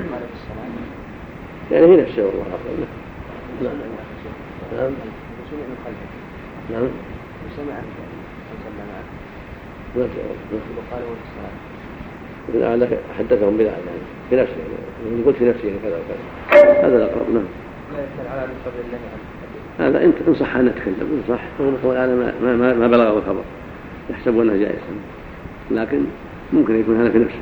يعني هنا الشيء والله أقول له نعم نعم نعم وسمع وسمع معه وقال والسلام بالأعلى حدثهم بالأعلى في نفسه يعني يقول في نفسه كذا وكذا هذا الأقرب. نعم لا يسأل على بفضل الله عنه هذا انت ان صح ان نتكلم ان صح هو الان ما, ما, ما بلغه الخبر يحسب انه جائز لكن ممكن يكون هذا في نفسه.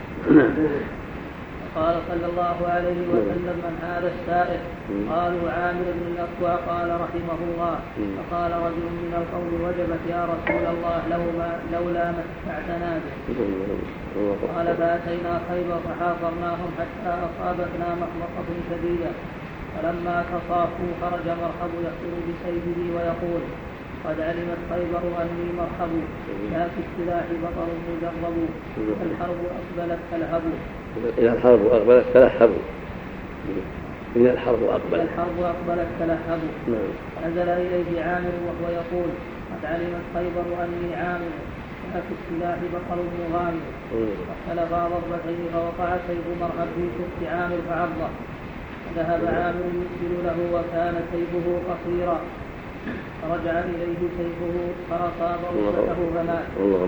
قال صلى الله عليه وسلم من هذا السائل قالوا عامر بن الأكوع قال رحمه الله فقال رجل من القوم وجبت يا رسول الله لولا ما اتبعتنا به. قال فأتينا خيبر فحاصرناهم حتى أصابتنا مخمصة شديدة فلما تصافوا خرج مرحب يخطر بسيفه ويقول قد علمت خيبر أني مرحب لا في السلاح بطر مجرب الحرب أقبلت تلهب. إذا الحرب أقبلت تلهب إذا الحرب أقبلت الحرب أقبلت تلهب. نزل إليه عامر وهو يقول قد علمت خيبر أني عامر لا في السلاح بطر مغامر فاختلفا ضربتين فوقع سيف مرحب في كف عامر فعضه ذهب عامر يسجل له وكان سيفه قصيرا فرجع إليه سيفه فأصاب ركبته فمات.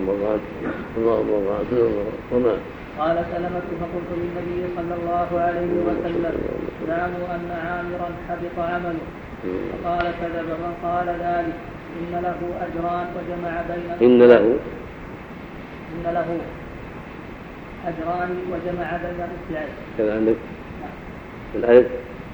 قال سلمة فقلت للنبي صلى الله عليه وسلم زعموا أن عامرا حبط عمله فقال كذب من قال ذلك إن له أجران وجمع بين إن له إن له أجران وجمع بين الإسلام. كذا عندك الآية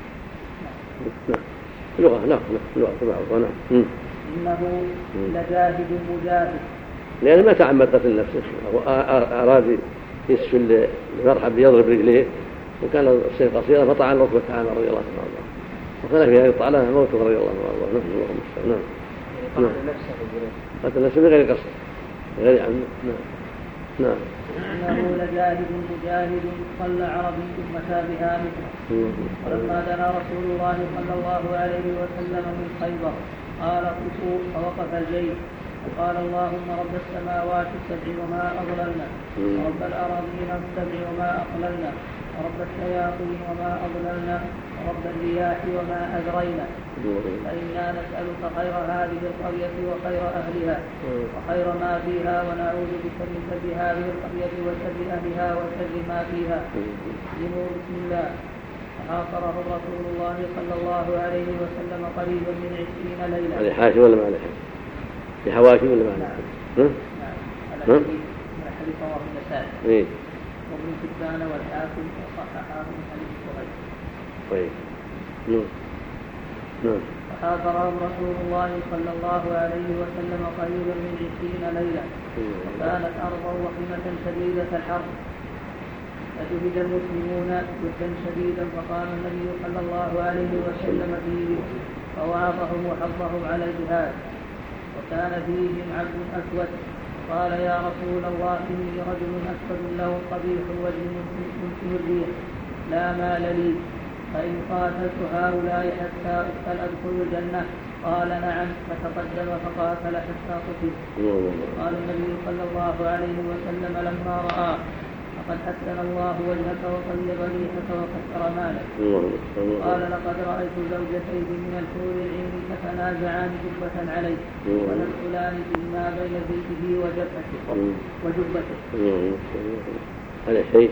لغة لا لغة تبعه نعم إنه لجاهد مجاهد لأنه ما تعمد قتل نفسه أراد يسفل مرحب يضرب رجليه وكان السيف قصيرا فطعن ركبة عامر رضي الله عنه وكان في هذه الطعنة موته رضي الله عنه. نعم نعم قتل نفسه بغير قصد غير عمد. نعم نعم إنه لجاهد مجاهد صلى عربي متى بها مثله. ولما دنا رسول الله صلى الله عليه وسلم من خيبر قال قصوا فوقف الجيش وقال اللهم رب السماوات السبع وما أضللنا ورب الأراضين السبع وما أقللنا ورب الشياطين وما أضللنا ورب الرياح وما أذرينا فإنا نسألك خير هذه القرية وخير أهلها وخير ما فيها ونعوذ بك من شر هذه القرية وشر أهلها وشر ما فيها. بسم الله. فحاصره رسول الله صلى الله عليه وسلم قريبا من عشرين ليلة. على حاشي ولا ما على حاشي؟ في حواشي ولا ما على حاشي؟ نعم. نعم. على حديث رواه النسائي. إيه. وابن حبان والحاكم وصححه من حديث صهيب. طيب. نعم. نعم. فحاصرهم رسول الله صلى الله عليه وسلم قريبا من عشرين ليلة وكانت أرضا وخيمة شديدة الحرب فجهد المسلمون جهدا شديدا فقام النبي صلى الله عليه وسلم فيهم فوعظهم وحضهم على الجهاد. وكان فيهم عبد أسود قال يا رسول الله إني رجل أسود له قبيح وجه ممكن الريح لا مال لي فإن قاتلت هؤلاء حتى أدخل أدخل الجنة قال نعم فتقدم فقاتل حتى قتل. قال النبي صلى الله عليه وسلم لما رأى فقد حسن الله وجهك وطيب ريحك وكثر مالك قال لقد رأيت زوجتين من الحور العين تتنازعان جبة عليه وتدخلان فيما بين بيته وجبته وجبته. هذا شيء.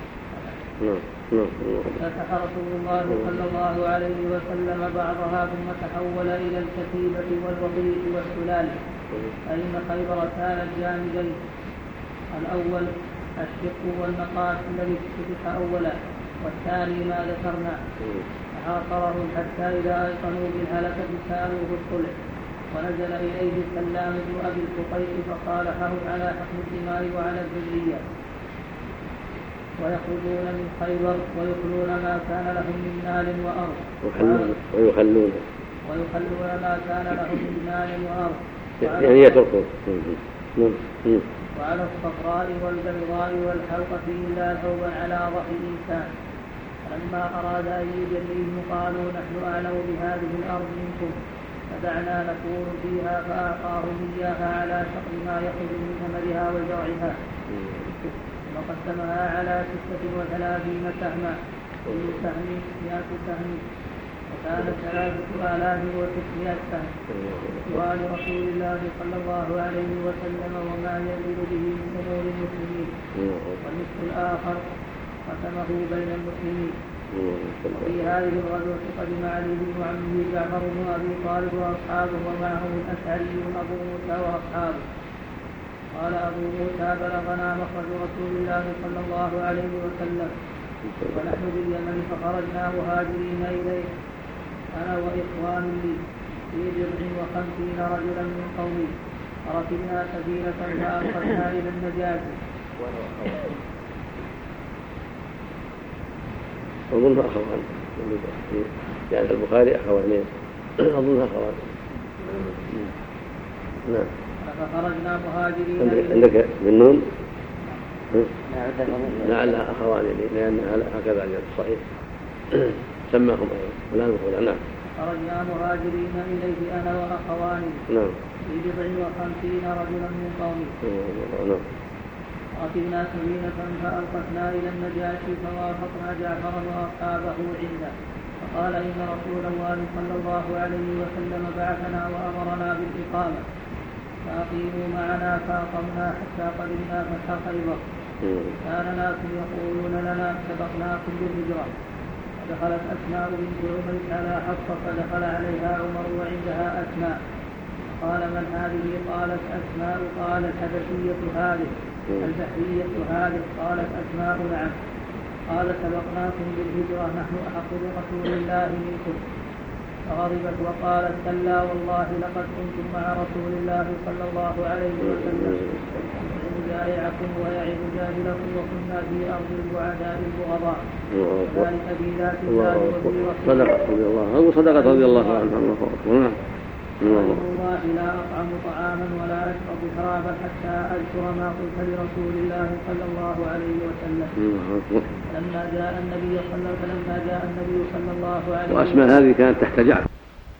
فتح رسول الله صلى الله عليه وسلم بعضها ثم تحول إلى الكتيبة والوضيء والسلال فإن خيبر كانت جانبين: الأول الشق والنقاش الذي فتح أولا، والثاني ما ذكرنا. فحاصرهم حتى إذا أيقنوا بالهلكة سألوه الصلح، ونزل إليه سلام بن أبي الفقيع فصالحهم على حكم الدماء وعلى الذرية، ويخرجون من خيبر ويخلون ما كان لهم من مال وأرض ويخلون ويخلون ما كان لهم من مال وأرض يعني يتركون. وعلى الصفراء والبيضاء والحلقة إلا ثوبا على ظهر إنسان. فلما أراد أن يجليهم قالوا: نحن أعلم بهذه الأرض منكم، فدعنا نكون فيها، فأعطاهم إياها على شطر ما يخرج من ثمرها وزرعها، وقسمها على ستة وثلاثين سهما، كل سهم مئة سهم، وكانت ثلاثة آلاف وستمائة سهم. سؤال رسول الله صلى الله عليه وسلم: وما يزيد به من أمور المسلمين؟ والنصف الآخر قسمه بين المسلمين. وفي هذه الغزوة قدم علي بن عمه جعفر بن أبي طالب وأصحابه، ومعهم الأشعري أبو موسى وأصحابه. قال أبو موسى: بلغنا مخرج رسول الله صلى الله عليه وسلم ونحن باليمن، فخرجنا مهاجرين إليه أنا وإخوان لي في بضع وخمسين رجلا من قومي، فركبنا سفينة فأنقذنا إلى النجاشي. أظنها أخوان، يعني البخاري أخوانين، أظنها أخوان. نعم. فخرجنا مهاجرين. عندك من نون؟ لعلها أخوان لأن هكذا على الصحيح سماهم ولا نقول. نعم. خرجنا مهاجرين إليه أنا وأخواني. نعم. في بضع وخمسين رجلا من قومي. نعم. ركبنا سفينة فألقتنا إلى النجاشي، فوافقنا جعفر وأصحابه عنده، فقال: إن رسول الله صلى الله عليه وسلم بعثنا وأمرنا بالإقامة، فأقيموا معنا. فأقمنا حتى قدمنا فتح خيبر. كان ناس يقولون لنا: سبقناكم بالهجرة. فدخلت أسماء بنت عميس على حفصة، فدخل عليها عمر وعندها أسماء. قال: من هذه؟ قالت: أسماء. قال: الحبشية هذه؟ البحرية هذه؟ قالت: أسماء. نعم. قال: سبقناكم بالهجرة، نحن أحق برسول الله منكم. فغضبت وقالت: كلا والله لقد كنتم مع رسول الله صلى الله عليه وسلم يطعم جائعكم ويعظ جاهلكم، وكنا في أرض البعداء البغضاء، ذلك في ذات الله وفي رسول الله. صدقت رضي الله عنه. والله لا أطعم طعاما ولا أشرب شرابا حتى أذكر ما قلت لرسول الله صلى الله عليه وسلم. لما جاء النبي صلى فلما جاء النبي صلى الله عليه وسلم. وأسماء هذه كانت تحت جعفر.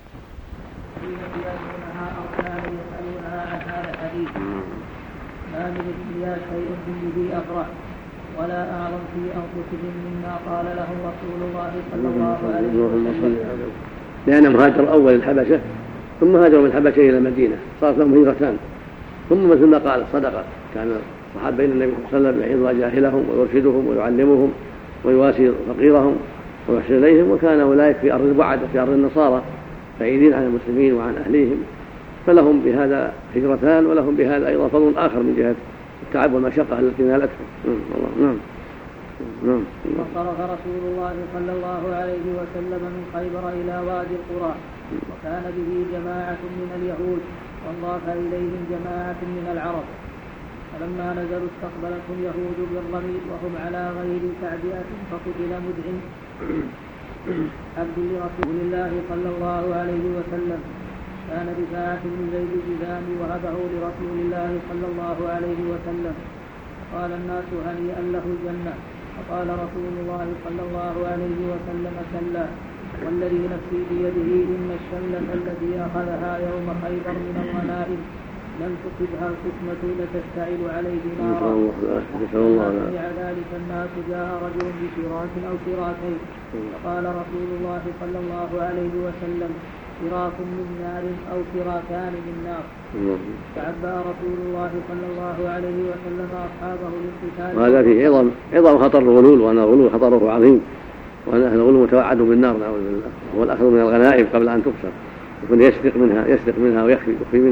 يسألونها أو كانوا يسألونها عن هذا الحديث: ما من الدنيا شيء به أفرح ولا أعظم في أنفسهم مما قال لهم رسول الله صلى الله عليه وسلم. لأنهم هاجروا أول الحبشة، ثم هاجروا من الحبشة إلى المدينة، صارت لهم هجرتان. ثم مثل ما قال الصدقة، كان الصحابة بين النبي صلى الله عليه وسلم يعظ جاهلهم ويرشدهم ويعلمهم ويواسي فقيرهم ويحسن إليهم، وكان أولئك في أرض البعد في أرض النصارى بعيدين عن المسلمين وعن أهليهم، فلهم بهذا هجرتان، ولهم بهذا أيضا فضل آخر من جهة التعب والمشقة التي نالتهم. نعم. نعم. وصرف رسول الله صلى الله عليه وسلم من خيبر إلى وادي القرى، وكان به جماعة من اليهود، وانضاف إليهم جماعة من العرب. فلما نزلوا استقبلتهم يهود بالرمي وهم على غير تعبئة، فقتل مدعم عبد لرسول الله صلى الله عليه وسلم. كان رفاعة بن زيد الجذامي وهبه لرسول الله صلى الله عليه وسلم. قال الناس: هنيئا له الجنة. فقال رسول الله صلى الله عليه وسلم: كلا، والذي نفسي بيده إن الشملة التي أخذها يوم خيبر من الغنائم لم تصبها القسمة لتشتعل عليه نارا. سمع ذلك الناس جاء رجل بشراك أو شراكين، فقال رسول الله صلى الله عليه وسلم: شراك من نار أو شراكان من نار. فعبى رسول الله صلى الله عليه وسلم أصحابه للقتال. وهذا فيه عظم عظم خطر الغلول، وأن الغلول خطره عظيم، وأن الغلول متوعد بالنار نعوذ بالله، هو الأخذ من الغنائم قبل أن تقسم، يكون يسرق منها يسرق منها ويخفي منها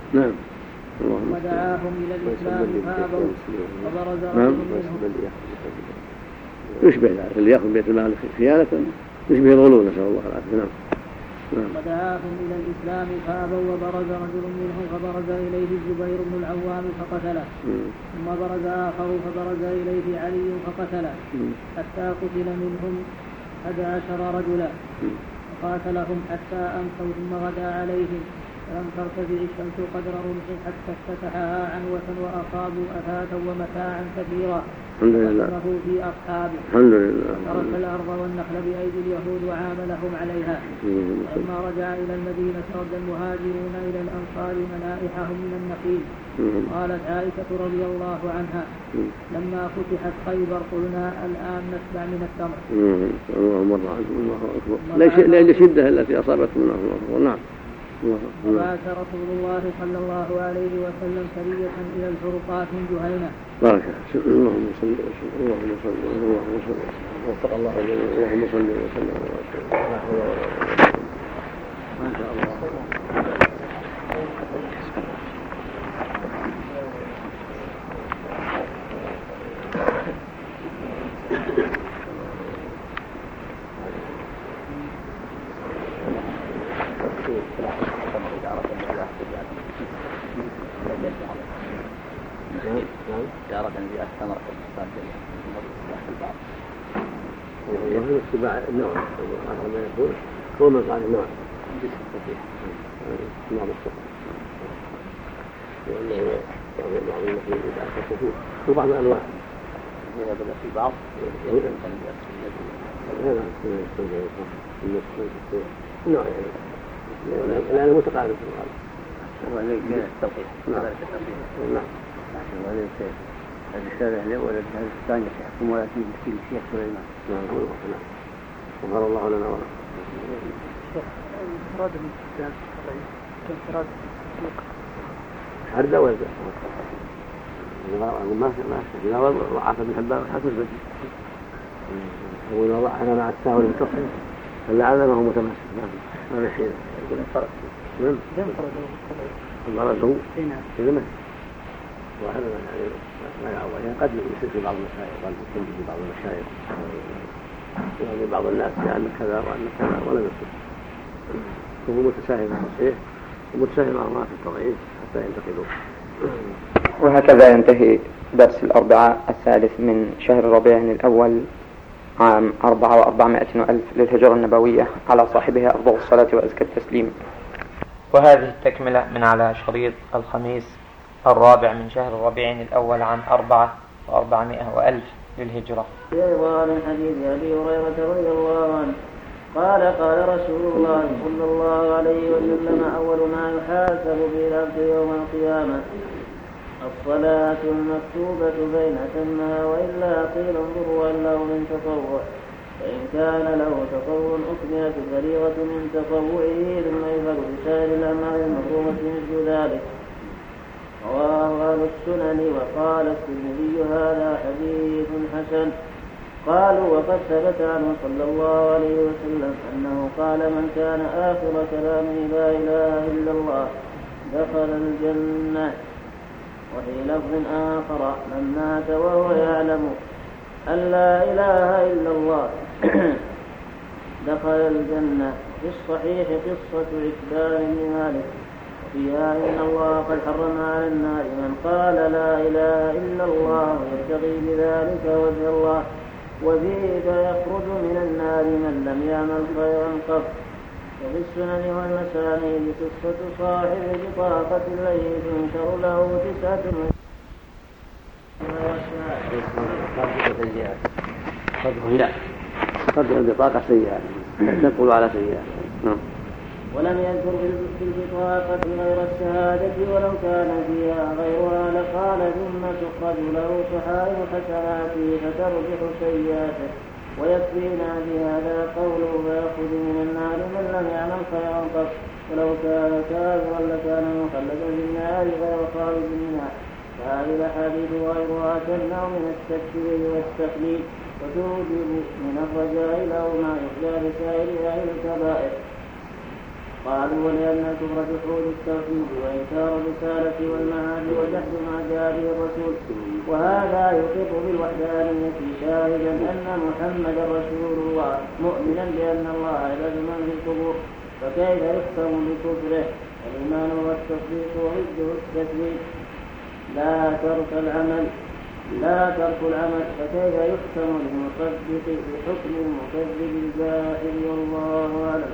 نعم. ودعاهم إلى الإسلام فأبوا وبرز رجل منهم يشبه ذلك اللي يأخذ بيت المال خيانة يشبه الغلول، نسأل الله العافية. نعم. ودعاهم إلى الإسلام فأبوا وبرز رجل منهم فبرز إليه الزبير بن العوام فقتله، ثم برز آخر فبرز إليه علي فقتله، حتى قتل منهم أحد عشر رجلا، وقاتلهم حتى أمسوا ثم غدا عليهم فلم ترتفع الشمس قدر رمح حتى افتتحها عنوة وأصابوا أثاثا ومتاعا كثيرا وقتله في أصحابه. الحمد لله. ترك الأرض والنخل بأيدي اليهود وعاملهم عليها. لما رجع إلى المدينة رد المهاجرون إلى الأنصار منائحهم من النخيل. قالت عائشة رضي الله عنها لما فتحت خيبر قلنا الآن نتبع من التمر. لأجل شدة التي أصابتهم الله أكبر. نعم. وبعث رسول الله صلى الله عليه وسلم سرية إلى الفرقات من جهينة. بارك اللهم صل وسلم اللهم صل اللهم صل وفق الله اللهم صل وسلم ما شاء الله. تارة في الثمرة وهو اتباع النوع آخر ما يقول هو من قال النوع نوع مستقر لأنه بعض المسلمين إذا أخذته هو بعض الأنواع إذا بدأ في بعض نوع يعني لأنه متقارب في الغالب هو من التوقيت. نعم. وليس الرسالة الأولى الجهاز الثاني يحكم ولا فيه مسكين الشيخ سليمان. نعم. وقال الله لنا ورحمة. انفراد الاستسلام انفراد حرد ولا ما ما إذا وضعف بن حبان حسب بدي وإذا وضعنا مع التاول المتصل فلعلمه متمسك ما في شيء يقول انفرد من انفرد هو إذا ما وهذا يعني ما يعوض يعني قد يصير في بعض المشايخ قد يكون في بعض المشايخ يعني بعض الناس يعني كذا وأن كذا ولا يصير هو متساهل مع الصحيح ومتساهل مع ما في التضعيف حتى ينتقدوا. وهكذا ينتهي درس الأربعاء الثالث من شهر ربيع الأول عام أربعة وأربعمائة ألف للهجرة النبوية على صاحبها أفضل الصلاة وأزكى التسليم. وهذه التكملة من على شريط الخميس الرابع من شهر ربيع الأول عام أربعة وأربعمائة وألف للهجرة. يروى من حديث أبي هريرة رضي الله عنه قال قال رسول الله صلى الله عليه وسلم أول ما يحاسب به العبد يوم القيامة الصلاة المكتوبة بين أتمها وإلا قيل انظروا هل له من تطوع فإن كان له تطوع أكملت الفريضة من تطوعه ثم يفعل بسائر الأعمال المفروضة مثل ذلك. رواه أهل السنن وقال الترمذي هذا حديث حسن. قالوا وقد ثبت عنه صلى الله عليه وسلم أنه قال من كان آخر كلامه لا إله إلا الله دخل الجنة. وفي لفظ آخر من مات وهو يعلم أن لا إله إلا الله دخل الجنة. في الصحيح قصة عتبان بن مالك وفيها إن الله قد حرم على النار من قال لا إله إلا الله يبتغي بذلك وجه الله وفيه فيخرج من النار من لم يعمل خيرا قط. وفي السنن والمسانيد قصة صاحب بطاقة الذي تنشر له تسعة قد البطاقة سيئة تدخل على سيئة. ولم يذكر في البطاقة غير الشهادة ولو كان فيها غيرها لقال ثم تخرج له صحائف حسناته فترجح سيئاته ويكفينا بهذا قوله فيأخذ من النار من لم يعمل خيرا قط ولو كان كافرا لكان مخلدا في النار غير خالد منها. فهذه الأحاديث غيرها تمنع من التكفير والتقليد وتوجب من الرجاء له ما يرجى لسائر أهل الكبائر. قالوا ولأن كفر جحود التوحيد وإنكار الرسالة والمعاد وجحد ما جاء به الرسول، وهذا يقر بالوحدانية شاهدا أن محمدا رسول الله مؤمنا بأن الله يبعث من في القبور، فكيف يحكم بكفره؟ الإيمان والتصديق وضده التكذيب، لا ترك العمل لا ترك العمل فكيف يحكم للمصدق بحكم المكذب الجاهل؟ والله أعلم.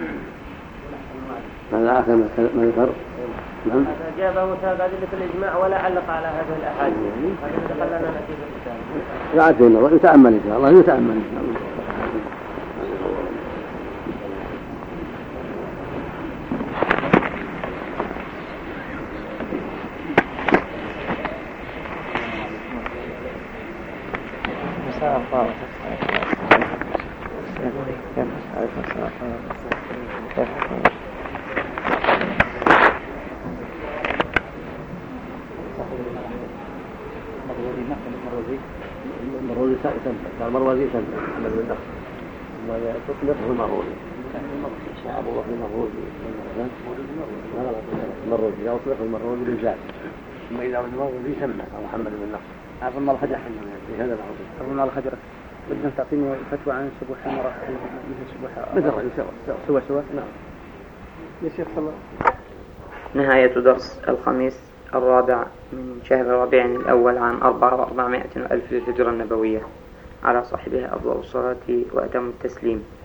ماذا آخر ما ذكر؟ نعم. أجابه تابع أدلة الإجماع ولا علق على هذه الأحاديث. هذا دخلنا نتيجة الكتاب. يعرف النظر يتأمل إن شاء الله يتأمل إن شاء الله. المروزي سمع المروزي سمع محمد بن نصر وتطلقه المروزي أبو بكر المروزي المروزي أو تطلقه المروزي بالذات، ثم إذا المروزي سمع محمد بن نصر. عفوا الله الحجر في هذا العظيم. عفوا الله الحجر. بدنا تعطيني فتوى عن سبوح المرأة مثل سبوح مثل سوا سوا سوا. نعم. يا شيخ صلى. نهاية درس الخميس الرابع من شهر ربيع الأول عام أربعة وأربعمائة ألف للهجرة النبوية، على صاحبها أفضل الصلاة وأتم التسليم.